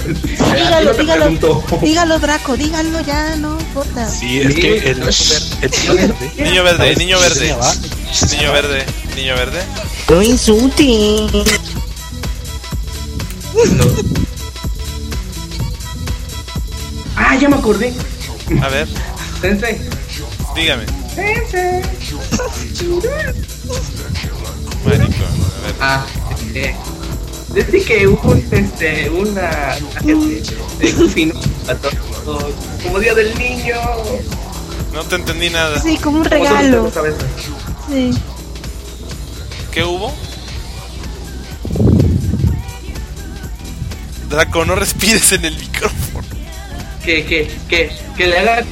Dígalo, Draco, dígalo ya, no importa. Sí, es que el niño verde. Niño verde. No insulten. No. Ah, ya me acordé. A ver. Sensei. Dígame. Sensei. Marico, a ver. Ah, desde que hubo una gente de Goofy, ¿no? Como Día del Niño. No te entendí nada. Sí, como un regalo. Sí. ¿Qué hubo? Draco, no respires en el micrófono. Que le haga.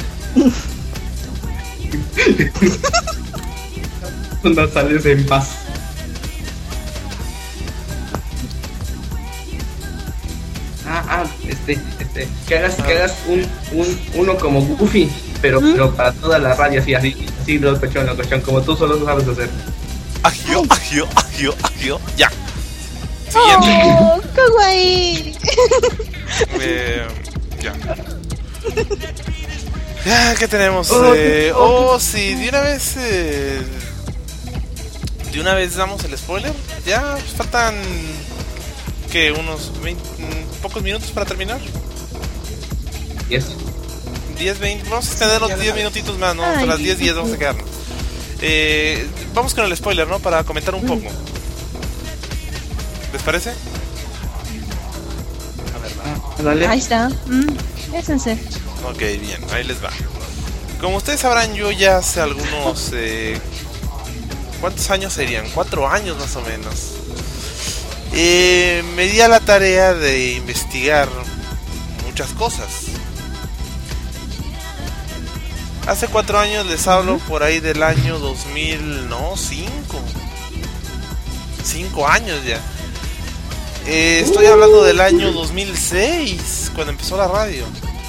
No sales en paz. Que hagas uno como Goofy, pero para toda la radio, así locochón, como tú solo sabes hacer. Agio. Ya. Siguiente. Oh, kawaii. Ya, ¿qué tenemos? Sí, de una vez damos el spoiler. Ya faltan que unos 20, pocos minutos para terminar. 10, 20, vamos a extender los 10 minutitos más, ¿no? Hasta las 10 vamos a quedarnos. Vamos con el spoiler, ¿no? Para comentar un poco. ¿Les parece? A ver, dale. Ahí está. Ésense. Ok, bien, ahí les va. Como ustedes sabrán, yo ya hace algunos... ¿cuántos años serían? 4 años más o menos. Me di a la tarea de investigar muchas cosas. Hace 4 años les hablo por ahí del año 2000, no, 5 años ya. Estoy hablando del año 2006, cuando empezó la radio.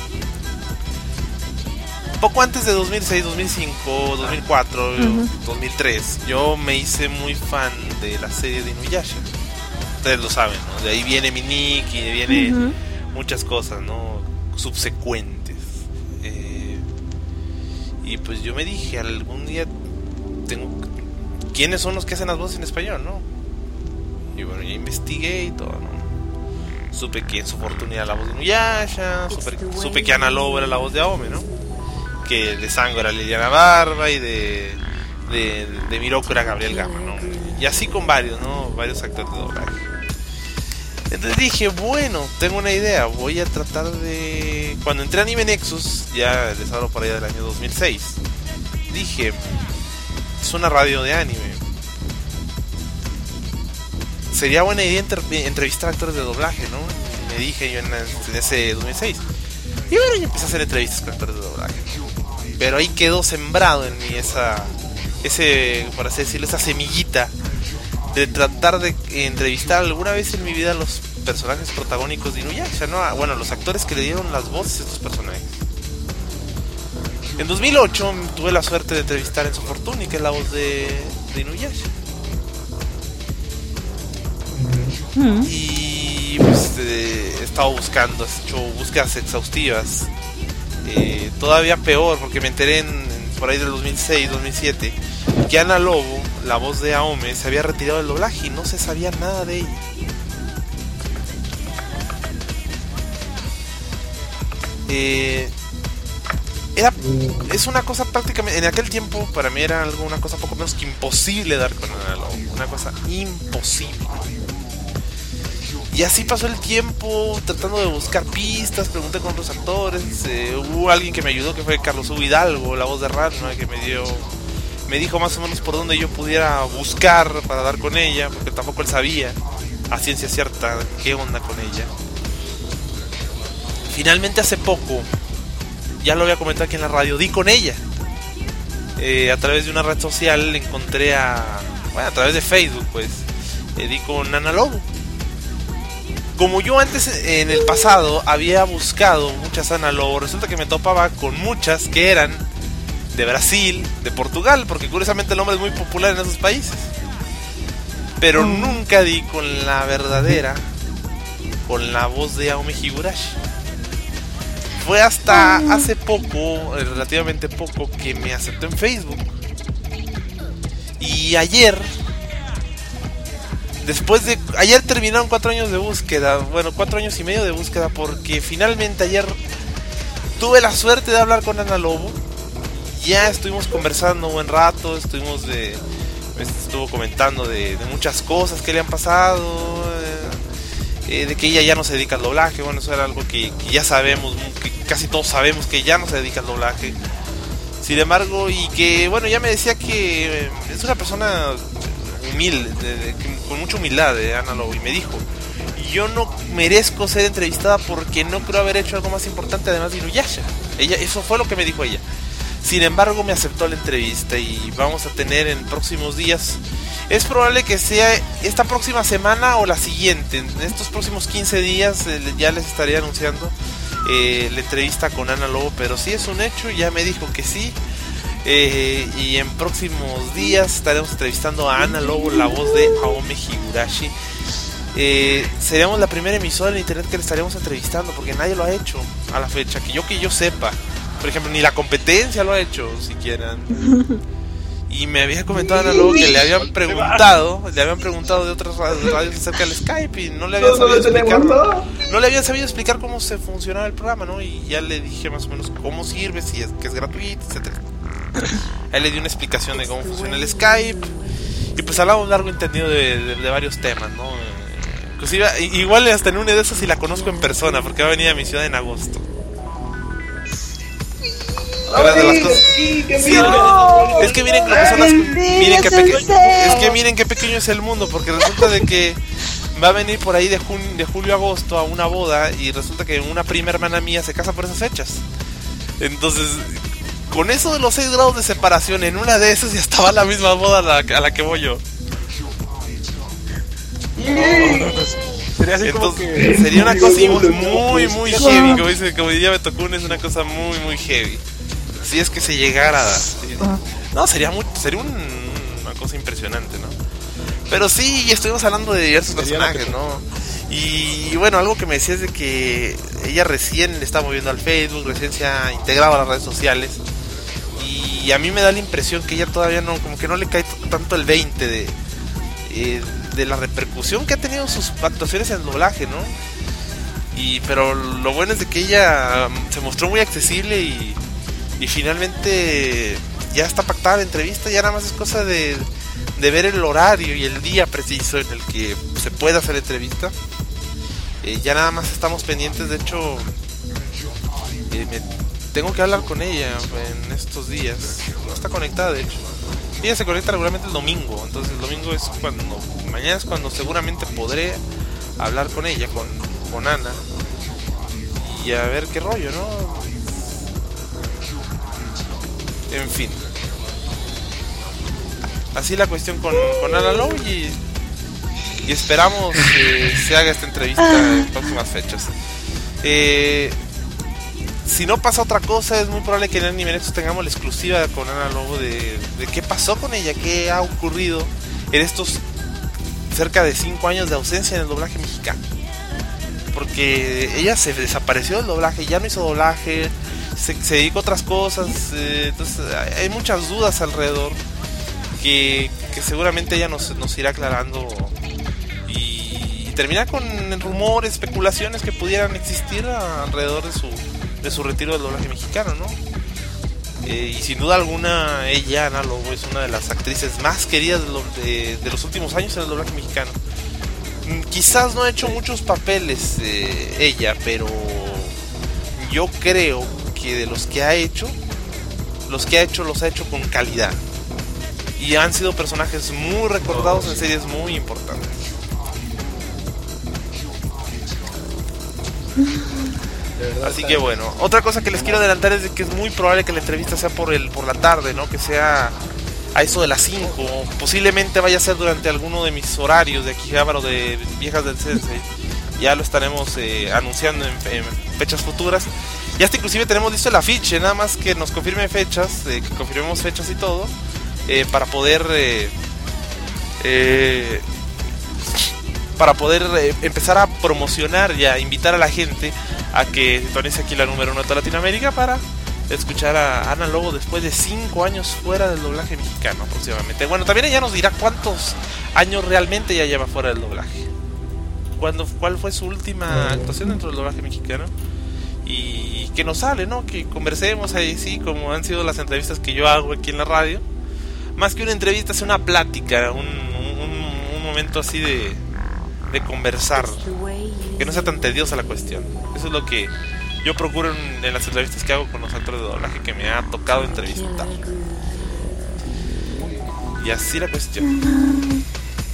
Poco antes de 2006, 2005, 2004, 2003, yo me hice muy fan de la serie de Inuyasha. Ustedes lo saben, ¿no? De ahí viene mi nick y viene muchas cosas, ¿no? Subsecuentes. Y pues yo me dije, algún día ¿quiénes son los que hacen las voces en español, no? Y bueno, ya investigué y todo, ¿no? Supe que en su fortuna era la voz de Inuyasha, supe que Ana Lobo era la voz de Aome, ¿no? Que de Sango era Liliana Barba y de Miroku era Gabriel Gama, ¿no? Y así con varios, ¿no? Varios actores de doblaje. Entonces dije, bueno, tengo una idea, voy a tratar de... Cuando entré a Anime Nexus, ya les hablo por allá del año 2006, dije, es una radio de anime. Sería buena idea entrevistar a actores de doblaje, ¿no? Me dije yo en ese 2006. Y bueno, ya empecé a hacer entrevistas con actores de doblaje. Pero ahí quedó sembrado en mí por así decirlo, esa semillita de tratar de entrevistar alguna vez en mi vida a los personajes protagónicos de Inuyasha, ¿no? Bueno, los actores que le dieron las voces a estos personajes. En 2008 tuve la suerte de entrevistar a Enzo Fortuny, que es la voz de Inuyasha. Y pues he estado buscando, he hecho búsquedas exhaustivas. Todavía peor, porque me enteré por ahí del 2006, 2007, que Ana Lobo la voz de Aome, se había retirado del doblaje y no se sabía nada de ella. Es una cosa prácticamente, en aquel tiempo para mí era una cosa poco menos que imposible dar con Ana Lobo, una cosa imposible. Y así pasó el tiempo tratando de buscar pistas, pregunté con otros actores, hubo alguien que me ayudó, que fue Carlos Hugo Hidalgo, la voz de Ranma, que me dijo más o menos por dónde yo pudiera buscar para dar con ella, porque tampoco él sabía a ciencia cierta qué onda con ella. Finalmente hace poco, ya lo había comentado aquí en la radio, di con ella. A través de una red social encontré a través de Facebook, pues, di con Ana Lobo. Como yo antes, en el pasado, había buscado muchas Ana Lobo, resulta que me topaba con muchas que eran de Brasil, de Portugal, porque curiosamente el nombre es muy popular en esos países. Pero nunca di con la verdadera, con la voz de Aome Higurashi. Fue hasta hace poco, relativamente poco, que me aceptó en Facebook. Y ayer terminaron 4 años de búsqueda, 4 años y medio de búsqueda, porque finalmente ayer tuve la suerte de hablar con Ana Lobo. Ya estuvimos conversando un buen rato, estuvo comentando de muchas cosas que le han pasado, de que ella ya no se dedica al doblaje. Bueno, eso era algo que ya sabemos, que casi todos sabemos que ya no se dedica al doblaje. Sin embargo, y que bueno, ya me decía que es una persona humilde, con mucha humildad, Ana Lobo, y me dijo: yo no merezco ser entrevistada porque no creo haber hecho algo más importante además de Inuyasha. Eso fue lo que me dijo ella. Sin embargo, me aceptó la entrevista y vamos a tener en próximos días, es probable que sea esta próxima semana o la siguiente, en estos próximos 15 días ya les estaré anunciando la entrevista con Ana Lobo, pero sí es un hecho, ya me dijo que sí. Y en próximos días estaremos entrevistando a Ana Lobo, la voz de Aome Higurashi. Seríamos la primera emisora en internet que le estaríamos entrevistando, porque nadie lo ha hecho a la fecha, que yo sepa. Por ejemplo, ni la competencia lo ha hecho siquiera. Y me había comentado Ana Lobo que le habían preguntado de otras radios acerca del Skype y no le habían sabido explicar cómo se funcionaba el programa, ¿no? Y ya le dije más o menos cómo sirve, si es que es gratuito, etcétera. Ahí le di una explicación de cómo funciona el Skype y pues hablamos largo y entendido de varios temas, ¿no? Inclusive, igual hasta en una de esas si la conozco en persona, porque va a venir a mi ciudad en agosto. Es que miren lo que son las, miren qué pequeño es el mundo, porque resulta de que va a venir por ahí de julio a agosto a una boda y resulta que una prima hermana mía se casa por esas fechas. Entonces, con eso de los 6 grados de separación, en una de esas ya estaba la misma boda a la que voy yo. Sería una cosa muy heavy, como diría Betokun, es una cosa muy heavy. Si es que se llegara no, sería una cosa impresionante, ¿no? Pero sí, estuvimos hablando de diversos personajes, ¿no? Y bueno, algo que me decía es de que ella recién le está moviendo al Facebook, recién se ha integrado a las redes sociales. Y a mí me da la impresión que ella todavía no, como que no le cae tanto el 20 de la repercusión que ha tenido sus actuaciones en el doblaje, ¿no? Pero lo bueno es de que ella se mostró muy accesible y finalmente ya está pactada la entrevista, ya nada más es cosa de ver el horario y el día preciso en el que se pueda hacer la entrevista. Ya nada más estamos pendientes, de hecho tengo que hablar con ella en estos días, no está conectada de hecho. Ella se conecta regularmente el domingo, entonces el domingo es mañana es cuando seguramente podré hablar con ella, con Ana, y a ver qué rollo, ¿no? En fin, así la cuestión con Ana Lobo y esperamos que se haga esta entrevista en próximas fechas. Si no pasa otra cosa, es muy probable que en Anime Nexus tengamos la exclusiva con Ana Lobo de qué pasó con ella, qué ha ocurrido en estos cerca de 5 años de ausencia en el doblaje mexicano. Porque ella se desapareció del doblaje, ya no hizo doblaje, se dedicó a otras cosas, entonces hay muchas dudas alrededor que que seguramente ella nos irá aclarando y terminar con rumores, especulaciones que pudieran existir alrededor de su retiro del doblaje mexicano, ¿no? Y sin duda alguna ella, Ana Lobo, es una de las actrices más queridas de los últimos años en el doblaje mexicano. Quizás no ha hecho muchos papeles ella, pero yo creo que de los que ha hecho los ha hecho con calidad. Y han sido personajes muy recordados en series muy importantes. Así que bueno, otra cosa que les quiero adelantar es de que es muy probable que la entrevista sea por la tarde, ¿no? Que sea a eso de las 5. Posiblemente vaya a ser durante alguno de mis horarios de Akihabara o de Viejas del Sensei. Ya lo estaremos anunciando en fechas futuras. Ya hasta inclusive tenemos listo el afiche, nada más que nos confirme fechas, que confirmemos fechas y todo, para poder empezar a promocionar y a invitar a la gente a que sintonice aquí la número 1 de toda Latinoamérica para escuchar a Ana Lobo después de 5 años fuera del doblaje mexicano aproximadamente. Bueno, también ella nos dirá cuántos años realmente ya lleva fuera del doblaje. ¿Cuál fue su última actuación dentro del doblaje mexicano? Y que nos hable, ¿no? Que conversemos ahí, sí, como han sido las entrevistas que yo hago aquí en la radio. Más que una entrevista, es una plática, un momento así de conversar, que no sea tan tediosa la cuestión. Eso es lo que yo procuro en las entrevistas que hago con los actores de doblaje que me ha tocado entrevistar. Y así la cuestión.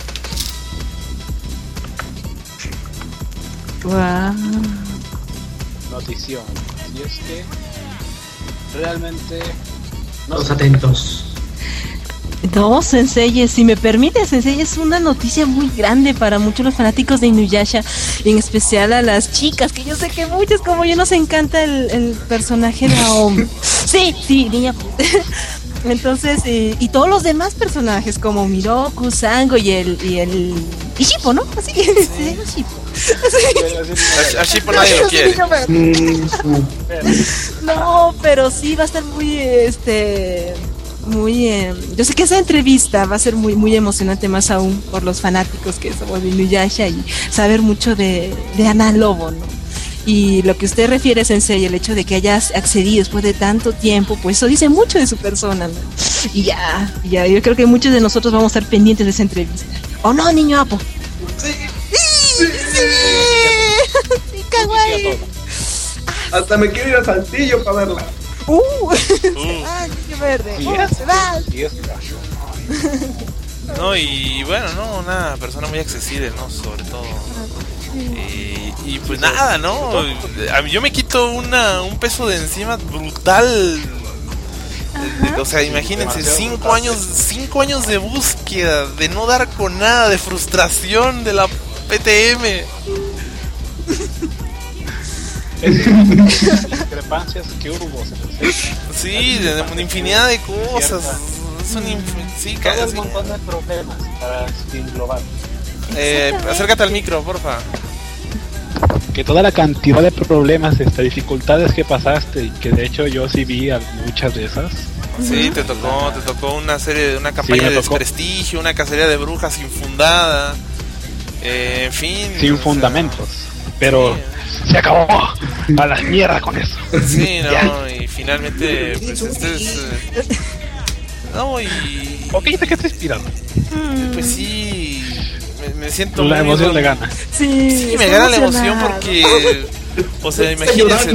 Wow. Notición. Y es que realmente los atentos. No, Sensei, si me permite, Sensei, es una noticia muy grande para muchos los fanáticos de Inuyasha, en especial a las chicas, que yo sé que muchas como yo nos encanta el personaje de Aom. Sí, niña. Entonces, y todos los demás personajes como Miroku, Sango y Shippo, ¿no? Así que Shippo. A Shippo nadie lo quiere. No, pero sí va a estar muy yo sé que esa entrevista va a ser muy muy emocionante, más aún por los fanáticos que somos de Inuyasha y saber mucho de Ana Lobo, ¿no? Y lo que usted refiere, Sensei, el hecho de que hayas accedido después de tanto tiempo, pues eso dice mucho de su persona, ¿no? Y ya, yo creo que muchos de nosotros vamos a estar pendientes de esa entrevista. ¿O no, niño Apo? Sí, kawaii. Hasta me quiero ir a Saltillo para verla. Qué verde. Se va. No, y bueno, no, una persona muy accesible, ¿no? Sobre todo. Y pues nada, ¿no? Yo me quito un peso de encima brutal. O sea, imagínense, 5 años de búsqueda, de no dar con nada, de frustración de la PTM. Discrepancias que hubo. Sí, de infinidad de cosas. Sí, un montón de problemas para englobar. Acércate al micro, porfa. Que toda la cantidad de problemas, dificultades que pasaste, y que de hecho yo sí vi muchas de esas. Sí, te tocó una campaña de desprestigio, una cacería de brujas infundada, en fin. Sin fundamentos, pero sí. Se acabó a la mierda con eso. Sí, no, y finalmente, pues no, y... ¿O qué te inspirado? Pues sí, me siento... La emoción le gana. Sí, me gana la emoción porque... O sea, imagínense,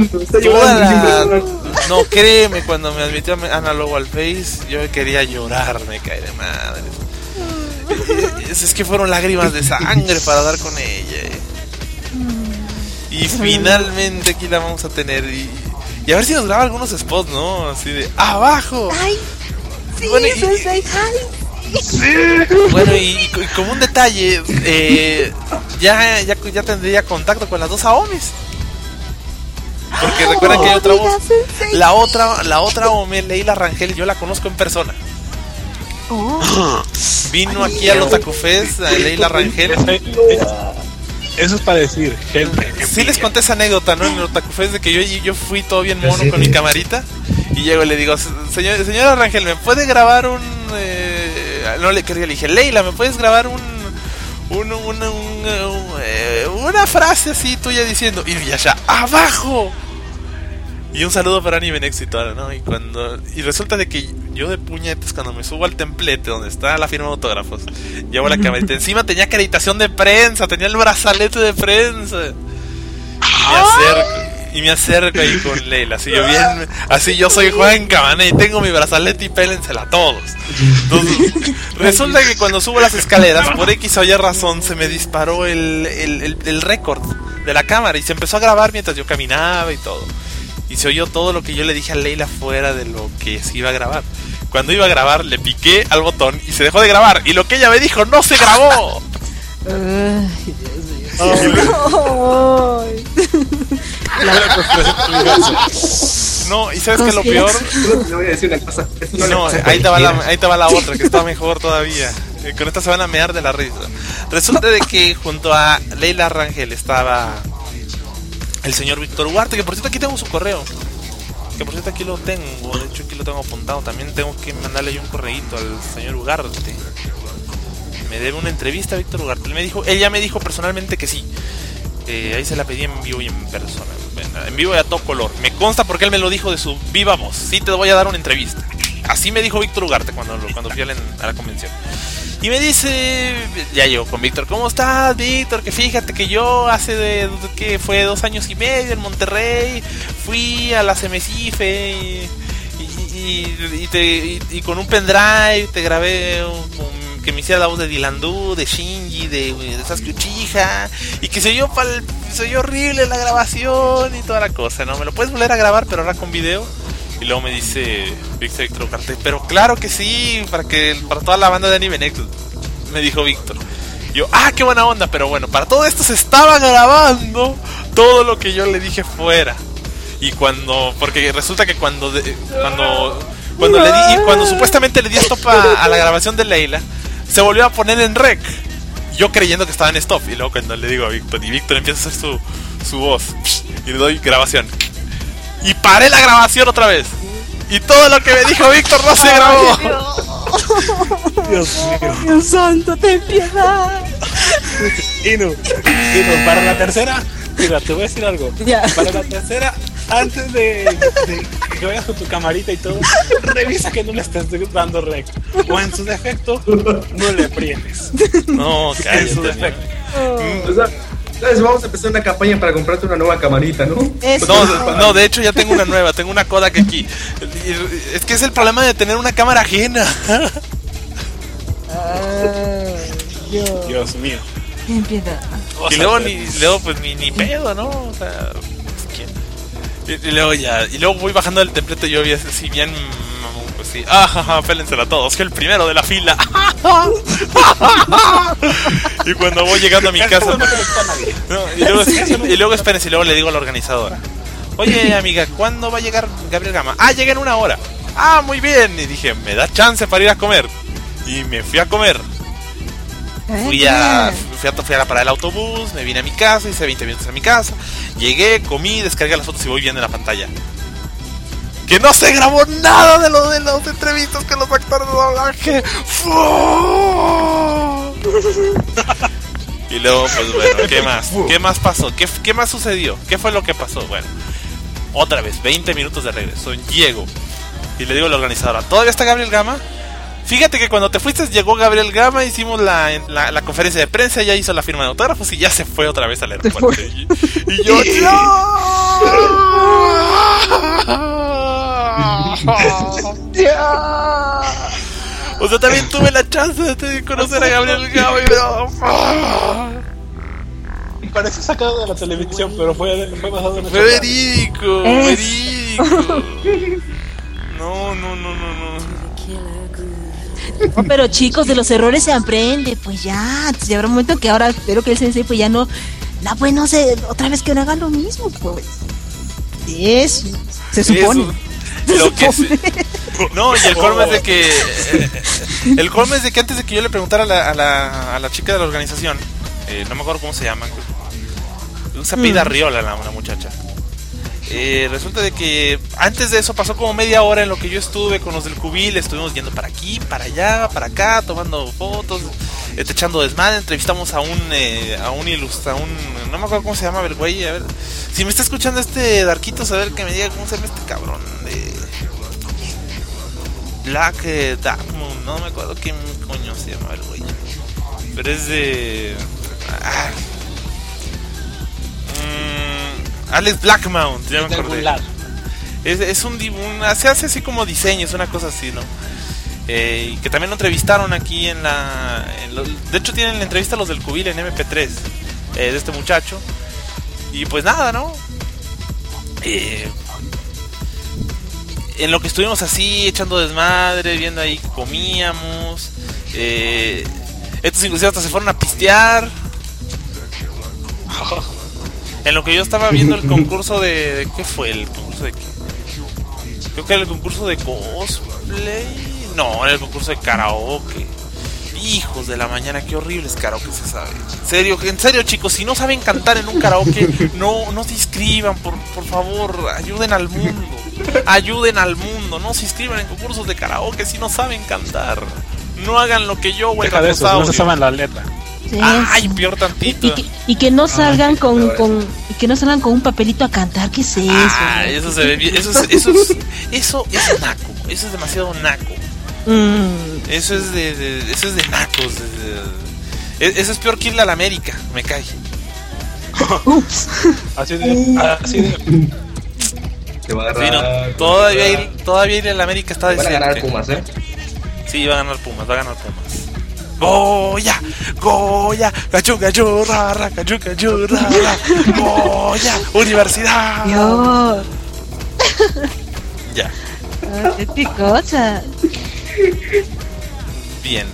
no, créeme, cuando me admitió Ana Lobo al Face, yo quería llorar, me cae de madre. Es que fueron lágrimas de sangre para dar con ella. Y finalmente aquí la vamos a tener. Y a ver si nos graba algunos spots, ¿no? Así de ¡abajo! ¡Ay! Sí, bueno, eso es ¡ay! Bueno, y como un detalle, ya tendría contacto con las dos Aomis. Porque recuerden que hay otra voz. La otra Aome, Leila Rangel, yo la conozco en persona. Vino aquí al Otaku Fest, a Leila Rangel. Eso es para decir, gente. Sí les conté esa anécdota, ¿no? En el Otaku Fest de que yo fui todo bien mono con mi camarita. Y llego y le digo, señora Rangel, ¿me puede grabar no le quería, le dije, Leila, ¿me puedes grabar una frase así tuya diciendo Inuyasha abajo? Y un saludo para Anime Nexus y todo, ¿no? Y resulta de que yo de puñetes, cuando me subo al templete donde está la firma de autógrafos, llevo la camarita, encima tenía acreditación de prensa, tenía el brazalete de prensa. Y me acerco ahí con Leila, así yo soy Juan Cabana y tengo mi brazalete y pélensela a todos. Entonces, resulta que cuando subo las escaleras, por X o Y razón, se me disparó el récord de la cámara y se empezó a grabar mientras yo caminaba y todo. Y se oyó todo lo que yo le dije a Leila fuera de lo que se iba a grabar. Cuando iba a grabar, le piqué al botón y se dejó de grabar. Y lo que ella me dijo no se grabó. No, y sabes que lo peor. No voy a decir una cosa. No, ahí te va la otra, que está mejor todavía. Con esta se van a mear de la risa. Resulta de que junto a Leila Rangel estaba el señor Víctor Ugarte, que por cierto aquí tengo su correo. Que por cierto aquí lo tengo, de hecho aquí lo tengo apuntado. También tengo que mandarle yo un correíto al señor Ugarte. Me debe una entrevista a Víctor Ugarte. Él ya me dijo personalmente que sí. Ahí se la pedí en vivo y en persona. En vivo y a todo color. Me consta porque él me lo dijo de su viva voz. Sí, te voy a dar una entrevista. Así me dijo Víctor Ugarte cuando fui a la convención. Y me dice, ya llego con Víctor, ¿cómo estás, Víctor? Que fíjate que yo que fue 2 años y medio en Monterrey, fui a la CMCIFE y con un pendrive te grabé que me hiciera la voz de Dilandú, de Shinji, de Sasuke Uchiha, y que se oyó horrible la grabación y toda la cosa, ¿no? ¿Me lo puedes volver a grabar, pero ahora con video? Y luego me dice Víctor Ugarte, pero claro que sí, para toda la banda de Anime Nexus, me dijo Víctor. Yo, qué buena onda, pero bueno, para todo esto se estaba grabando todo lo que yo le dije fuera. Y porque resulta que cuando supuestamente le di stop a la grabación de Leila, se volvió a poner en rec, yo creyendo que estaba en stop. Y luego cuando le digo a Víctor, y Víctor empieza a hacer su voz, y le doy grabación, y paré la grabación otra vez. Y todo lo que me dijo Víctor no se grabó. Dios mío. Dios santo, ten piedad. Inu, para la tercera, mira, te voy a decir algo. Para la tercera, antes de que vayas con tu camarita y todo, revisa que no le estés dando rec. O en su defecto, no le aprietes. No, cállate. En su defecto. ¿Sabes? Vamos a empezar una campaña para comprarte una nueva camarita, ¿no? No, de hecho ya tengo una nueva, tengo una Kodak aquí. Es que es el problema de tener una cámara ajena. Dios mío. Ten piedad. Y luego pues ni pedo, ¿no? O sea, y luego voy bajando del templete y yo vi así bien, pues sí, pélensela a todos, que el primero de la fila. Y cuando voy llegando a mi casa, y luego espérense, y luego le digo a la organizadora, oye amiga, ¿cuándo va a llegar Gabriel Gama? Llega en 1 hora. Muy bien. Y dije, me da chance para ir a comer. Y me fui a comer. Fui a la parada del autobús, me vine a mi casa, hice 20 minutos a mi casa, llegué, comí, descargué las fotos y voy viendo en la pantalla que no se grabó nada de los entrevistas con los actores de doblaje. Y luego, pues bueno, ¿qué más pasó? ¿Qué más sucedió? ¿Qué fue lo que pasó? Bueno, otra vez, 20 minutos de regreso, llego y le digo a la organizadora, ¿todavía está Gabriel Gama? Fíjate que cuando te fuiste llegó Gabriel Gama, hicimos la conferencia de prensa, ya hizo la firma de autógrafos y ya se fue otra vez al aeropuerto. Y yo, o sea, también tuve la chance de conocer a Gabriel Gama y parece sacado de la televisión, pero fue basado en fue verídico. No. No, pero chicos, de los errores se aprende, pues ya habrá un momento que ahora espero que el sensei pues ya no sé, otra vez que no haga lo mismo, pues. Eso, se supone. No, y el colmo es de que antes de que yo le preguntara a la chica de la organización, no me acuerdo cómo se llama, se apellida Riola la muchacha. Resulta de que antes de eso pasó como media hora en lo que yo estuve con los del Cubil. Estuvimos yendo para aquí, para allá, para acá, tomando fotos, echando desmadre. Entrevistamos a un no me acuerdo cómo se llama el güey. A ver, si me está escuchando este Darquitos, a ver que me diga cómo se llama este cabrón de Black Dark Moon. No me acuerdo quién coño se llama el güey, pero es de Alex Blackmount, ya me acordé. Es un se hace así como diseños, una cosa así, ¿no? Y que también lo entrevistaron aquí de hecho tienen la entrevista los del Cubil en MP3 de este muchacho. Y pues nada, ¿no? En lo que estuvimos así echando desmadre, viendo ahí que comíamos, estos inclusive hasta se fueron a pistear. En lo que yo estaba viendo el concurso de ¿qué fue? ¿El concurso de qué? Creo que era el concurso de cosplay. No, era el concurso de karaoke. Hijos de la mañana, qué horribles karaoke se sabe. En serio chicos, si no saben cantar en un karaoke, no se inscriban, por favor, ayuden al mundo, no se inscriban en concursos de karaoke si no saben cantar. No hagan lo que yo, güey. Deja de eso, no se saben la letra. Sí, ay, peor tantito. Y que no salgan con un papelito a cantar, ¿qué es eso? Eso se ve bien, eso es naco, eso es demasiado naco. Eso es de nacos. Eso es peor que irle a la América, me cae. Ups. Así de. Te va a agarrar. Sí, no, todavía ir a la América está decente. Van a ganar Pumas, Sí, va a ganar Pumas. Goya, cachurra, Goya, universidad. Dios. Ya. Qué picosa. Bien.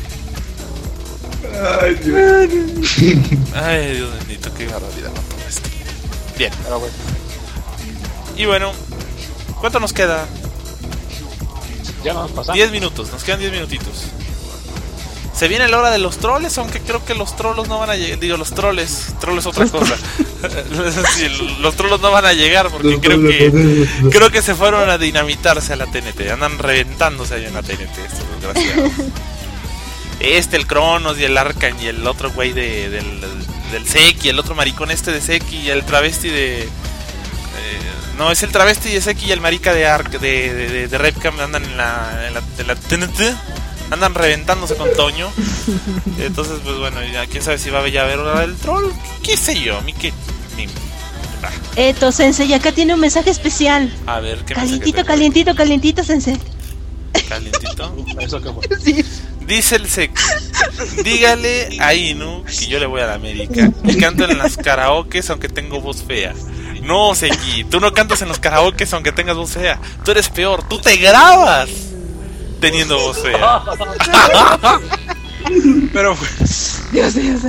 Ay, Dios. Ay, Dios bendito, qué barbaridad con todo esto. Bien. Pero bueno. Y bueno, ¿cuánto nos queda? Ya nos pasamos. 10 minutos, nos quedan 10 minutitos. Se viene la hora de los troles, aunque creo que los trolos no van a llegar. Digo, los troles otra cosa. Sí, los trolos no van a llegar porque creo que se fueron a dinamitarse a la TNT. Andan reventándose ahí en la TNT, estos desgraciados. El Cronos y el Arcan y el otro güey del Seki, el otro maricón de Seki y el travesti de... no, es el travesti de Seki y el marica de Repcam andan en la TNT. Andan reventándose con Toño. Entonces, pues bueno, ya quién sabe si va a haber hora del troll. ¿Qué sé yo? A mí que... Sensei, acá tiene un mensaje especial. A ver, ¿qué calientito, Sensei. ¿Calientito? ¿Eso qué fue? Sí. Dice el Seki: dígale a Inu que yo le voy a la América y canto en las karaokes aunque tengo voz fea. No, Seki, tú no cantas en los karaokes aunque tengas voz fea. Tú eres peor, tú te grabas teniendo voz fea. Pero Dios mío.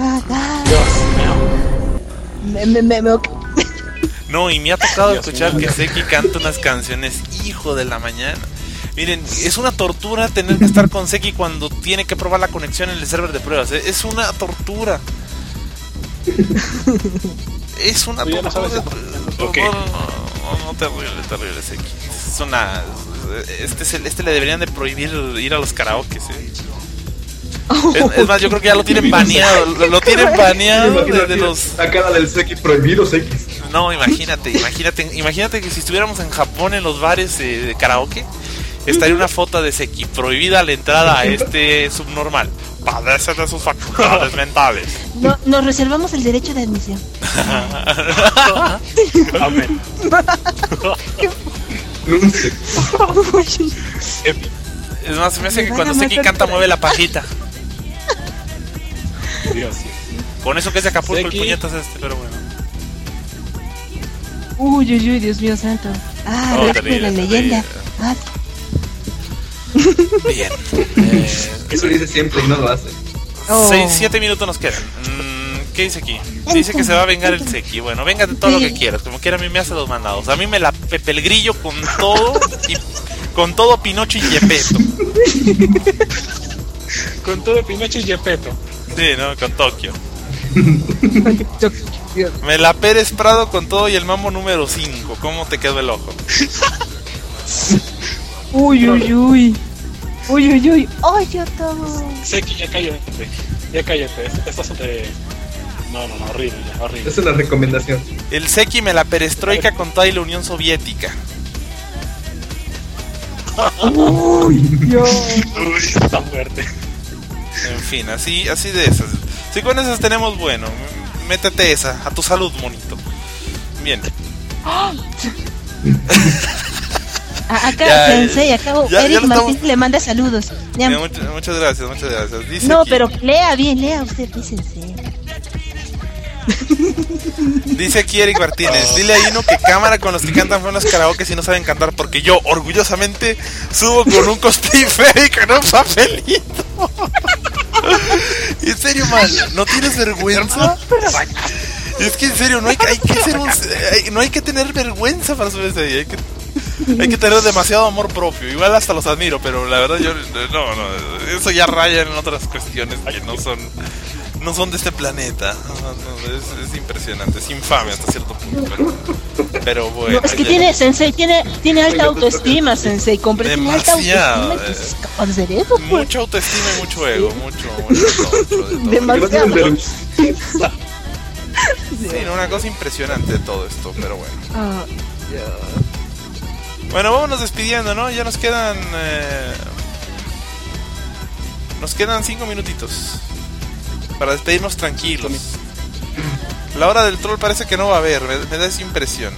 No, y me ha tocado escuchar que Seki canta unas canciones, hijo de la mañana. Miren, es una tortura tener que estar con Seki cuando tiene que probar la conexión en el server de pruebas. Es una tortura. Es una tortura. No, terrible Seki. Es una... Este le deberían de prohibir ir a los karaokes, Es más, yo creo que ya lo tienen baneado. Lo tienen baneado de los... La cara del Seki, prohibido Seki. No, imagínate que si estuviéramos en Japón en los bares de karaoke, estaría una foto de Seki: prohibida la entrada a este subnormal, padece de sus facultades mentales. No, nos reservamos el derecho de admisión. Amén. Es más, se me hace que cuando Seki canta mueve la pajita. Dios. Con eso que es de Acapulco Seki. el puñetas pero bueno. Uy, Dios mío santo. Terrible, la leyenda. Bien. Eso lo dice siempre y no lo hace. 6-7 minutos nos quedan. ¿Qué dice aquí? Dice que se va a vengar el Seki. Bueno, véngate todo lo que quieras. Como quiera, a mí me hace los mandados. A mí me la pepe el grillo con todo y con todo Pinocho y Gepetto. Con todo Pinocho y Gepetto. Sí, ¿no? Con Tokio. Mela Pérez Prado con todo y el mambo número 5. ¿Cómo te quedó el ojo? Uy, uy, uy. Uy, uy, uy. ¡Ay, yo todo! Seki, ya cállate. Ya cállate. Esto es No, horrible, horrible. Esa es la recomendación. El Seki Mela Perestroika con toda y la Unión Soviética. Uy, Dios. Uy, está fuerte. En fin, así de esas. Si con esas tenemos, bueno, métete esa. A tu salud, monito. Bien. Acá, Ya, Sensei, acá Eric Martín le manda saludos. Ya. Muchas gracias. Dice no, aquí, pero lea usted, Sensei. Dice aquí Eric Martínez, dile a Ino que cámara con los que cantan fue en los karaoke si no saben cantar, porque yo orgullosamente subo con un cosplay feo y con un papelito. En serio, man, ¿no tienes vergüenza? Es que en serio, no hay que tener vergüenza para subirse ahí, hay que tener demasiado amor propio. Igual hasta los admiro, pero la verdad yo no, eso ya raya en otras cuestiones que no son de este planeta. Es impresionante, es infame hasta cierto punto, pero bueno. No, es que tiene alta autoestima, Sensei. Tiene alta autoestima y pues es capaz de hacer eso, pues. Mucha autoestima y mucho ego, mucho demasiado. Sí, una cosa impresionante de todo esto, pero bueno. Yeah. Bueno, vámonos despidiendo, ¿no? Ya nos quedan 5 minutitos para despedirnos tranquilos. La hora del troll parece que no va a haber, me da esa impresión.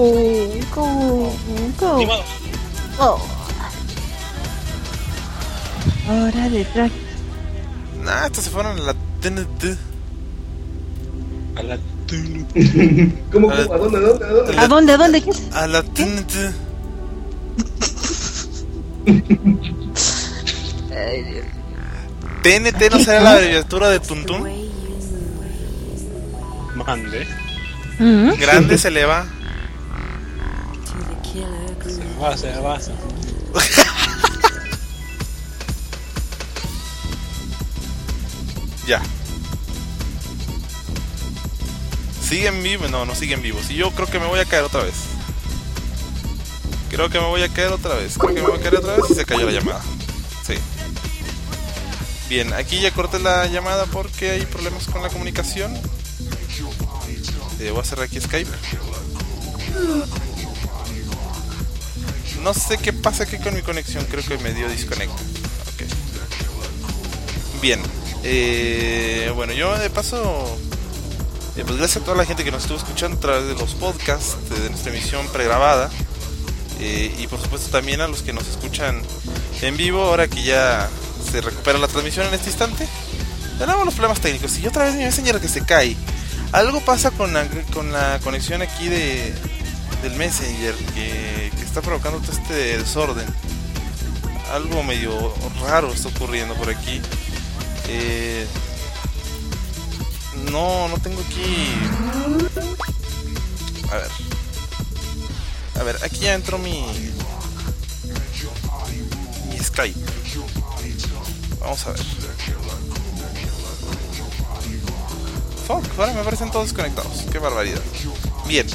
Hora de track. Nah, estos se fueron a la TNT. A la ¿Cómo? ¿A dónde? ¿A dónde? ¿Qué es? A la TNT. TNT no será la abreviatura de Tuntún. Mande. Grande se le va. Se va. Ya. ¿Siguen vivos? No siguen vivos. Y yo creo que me voy a caer otra vez. Creo que me voy a caer otra vez y se cayó la llamada. Sí. Bien, aquí ya corté la llamada porque hay problemas con la comunicación. Voy a cerrar aquí Skype. No sé qué pasa aquí con mi conexión, creo que me dio disconnect. Okay. Bien. Bueno, yo de paso, pues gracias a toda la gente que nos estuvo escuchando a través de los podcasts de nuestra emisión pregrabada. Y por supuesto también a los que nos escuchan en vivo, ahora que ya se recupera la transmisión en este instante. Tenemos los problemas técnicos y otra vez mi Messenger que se cae. Algo pasa con la conexión aquí del Messenger que está provocando todo este desorden. Algo medio raro está ocurriendo por aquí. No tengo aquí. A ver, aquí ya entró mi Skype. Vamos a ver. Fuck, ahora me aparecen todos desconectados. Qué barbaridad. Bien.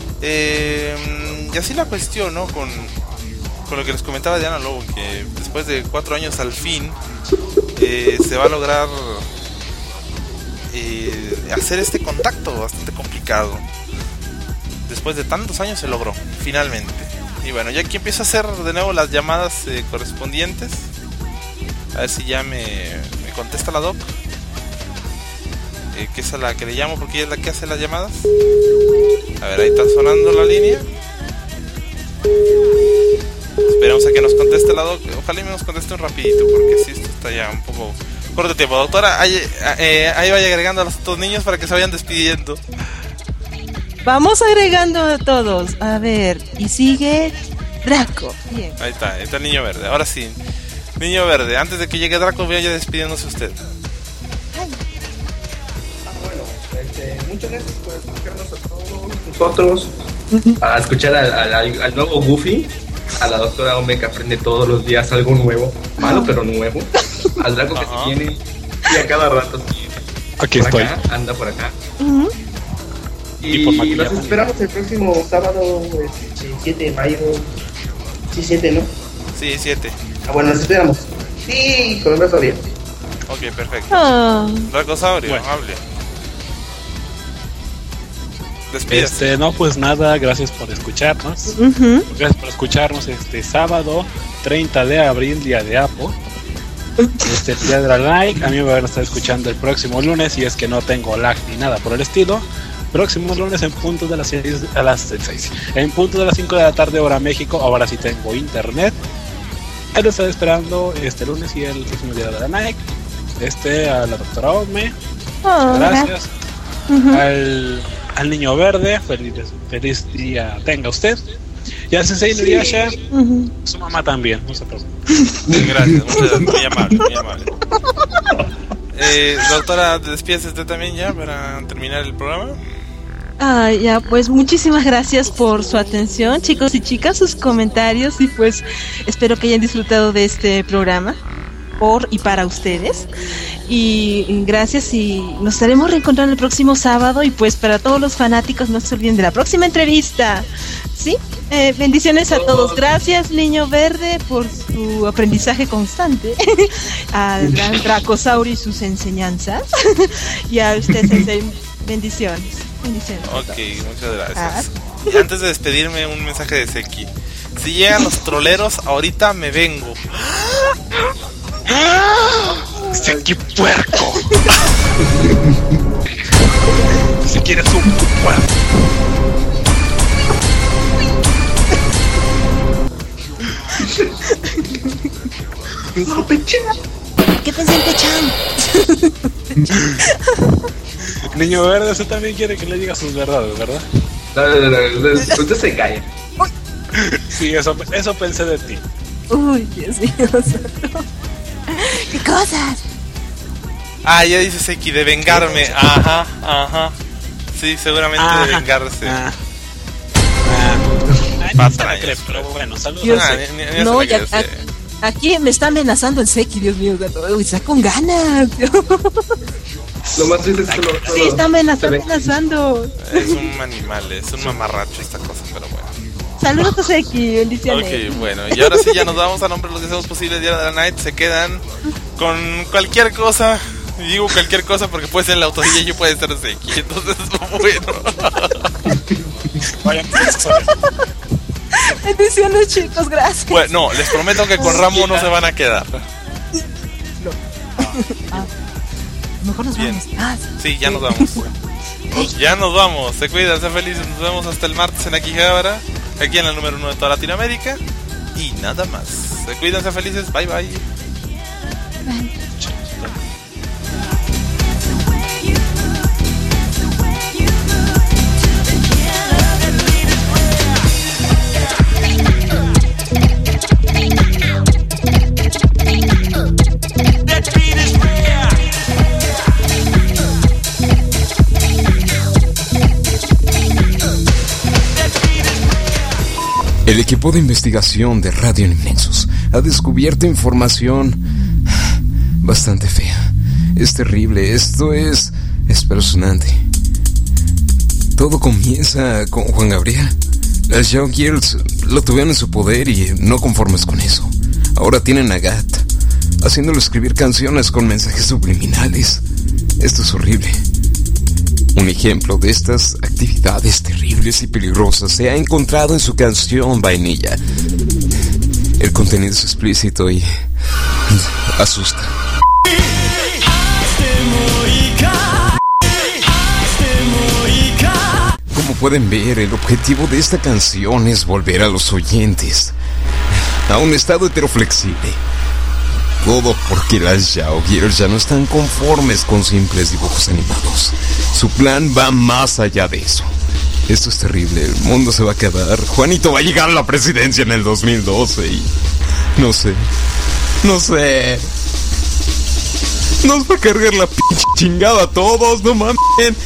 Y así la cuestión, ¿no? Con lo que les comentaba Diana Lobo, que después de 4 años al fin se va a lograr hacer este contacto bastante complicado. Después de tantos años se logró, finalmente. Y bueno, ya aquí empiezo a hacer de nuevo las llamadas correspondientes. A ver si ya me contesta la doc. Que es a la que le llamo porque ella es la que hace las llamadas. A ver, ahí está sonando la línea. Esperemos a que nos conteste la doc. Ojalá y nos conteste un rapidito, porque si esto está ya un poco corto de tiempo. Doctora, ahí vaya agregando a los otros niños para que se vayan despidiendo. Vamos agregando a todos. A ver, y sigue Draco. Bien. Ahí está el niño verde. Ahora sí, niño verde, antes de que llegue Draco, vaya despidiéndose usted. Muchas gracias por escucharnos a todos nosotros, a escuchar al nuevo Goofy, a la doctora Ome que aprende todos los días algo nuevo, malo pero nuevo, al Draco que se viene y a cada rato aquí estoy. Anda por acá. Y por los maquillaje. esperamos el próximo sábado, 7 de mayo. Sí, 7, ¿no? Sí, 7. Ah, bueno, nos esperamos. Sí, con el brazo bien. Ok, perfecto. Oh. Dracosaurio, Bueno. hable. Despídase. No, pues nada, gracias por escucharnos. Ujú. Gracias por escucharnos este sábado 30 de abril, día de Apo. Día de la like. A mí me van a estar escuchando el próximo lunes, si es que no tengo lag ni nada por el estilo. Próximo lunes en punto de las 6, en punto de las 5 de la tarde, hora México. Ahora sí tengo internet. Él está esperando este lunes y el próximo día de la like. A la doctora Ome. Oh, Gracias. Ujú. Al niño verde, feliz día tenga usted. Y al Sensei Nuyasha, Ujú. su mamá también, no se preocupe. Gracias, muy amable, muy amable. Doctora, despídase usted también ya para terminar el programa. Ya, pues muchísimas gracias por su atención, chicos y chicas, sus comentarios, y pues espero que hayan disfrutado de este programa por y para ustedes. Y gracias, y nos estaremos reencontrando el próximo sábado. Y pues para todos los fanáticos, no se olviden de la próxima entrevista. ¿Sí? Bendiciones a todos. Gracias, Niño Verde, por su aprendizaje constante. Al gran Dracosaurio y sus enseñanzas. Y a usted, Sensei, bendiciones. Bendiciones. Ok, muchas gracias. Y antes de despedirme, un mensaje de Seki. Si llegan los troleros, ahorita me vengo. Seki puerco. Si quieres un puerco. ¿Qué pensé en Pechan? Niño verde, usted también quiere que le diga sus verdades, ¿verdad? No, usted se calla. Sí, eso pensé de ti. Uy, Dios mío. ¿Qué cosas? Ah, ya dice Seki, de vengarme. Ajá, ajá. Sí, seguramente de vengarse. Patrañas, pero bueno, saludos. Dios, ni no, se la ya, quiere hacer. aquí me está amenazando el Seki, Dios mío. Uy, está con ganas. Lo más triste es que Sí, está amenazando. Es un animal, es un mamarracho esta cosa, pero bueno. Saludos a Seki, bendiciones. Ok, bueno, y ahora sí ya nos vamos. A nombre de los deseos posibles de la Night. Se quedan con cualquier cosa. Y digo cualquier cosa porque puede ser la autodilla y yo puede ser Seki. Entonces, bueno. Vayan, Bendiciones, chicos, gracias. Bueno, no, les prometo que con Ramo no se van a quedar. Mejor nos Bien. vamos. Sí, ya nos vamos. Ya nos vamos. Se cuidan, sean felices. Nos vemos hasta el martes en Akihabara, aquí en la número 1 de toda Latinoamérica. Y nada más. Se cuidan, sean felices. Bye bye. El equipo de investigación de Radio Anime Nexus ha descubierto información bastante fea. Es terrible, esto es espeluznante. Todo comienza con Juan Gabriel. Las Yao Girls lo tuvieron en su poder y no conformes con eso. Ahora tienen a Gat, haciéndolo escribir canciones con mensajes subliminales. Esto es horrible. Un ejemplo de estas actividades terribles y peligrosas se ha encontrado en su canción Vainilla. El contenido es explícito y asusta. Como pueden ver, el objetivo de esta canción es volver a los oyentes a un estado heteroflexible. Todo porque las Yao Girls ya no están conformes con simples dibujos animados. Su plan va más allá de eso. Esto es terrible, el mundo se va a acabar. Juanito va a llegar a la presidencia en el 2012 y... No sé. Nos va a cargar la pinche chingada a todos, no mames.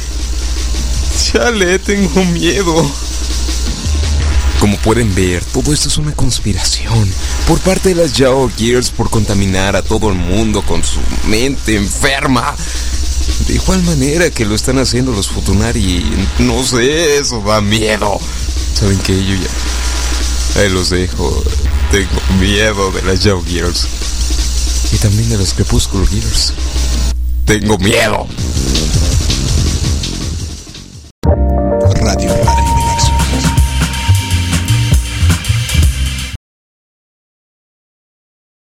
Chale, tengo miedo. Como pueden ver, todo esto es una conspiración por parte de las Yao Girls por contaminar a todo el mundo con su mente enferma. De igual manera que lo están haciendo los Futunari. No sé, eso da miedo. ¿Saben qué? Yo ya... ahí los dejo. Tengo miedo de las Yao Girls. Y también de los Crepúsculo Girls. Tengo miedo.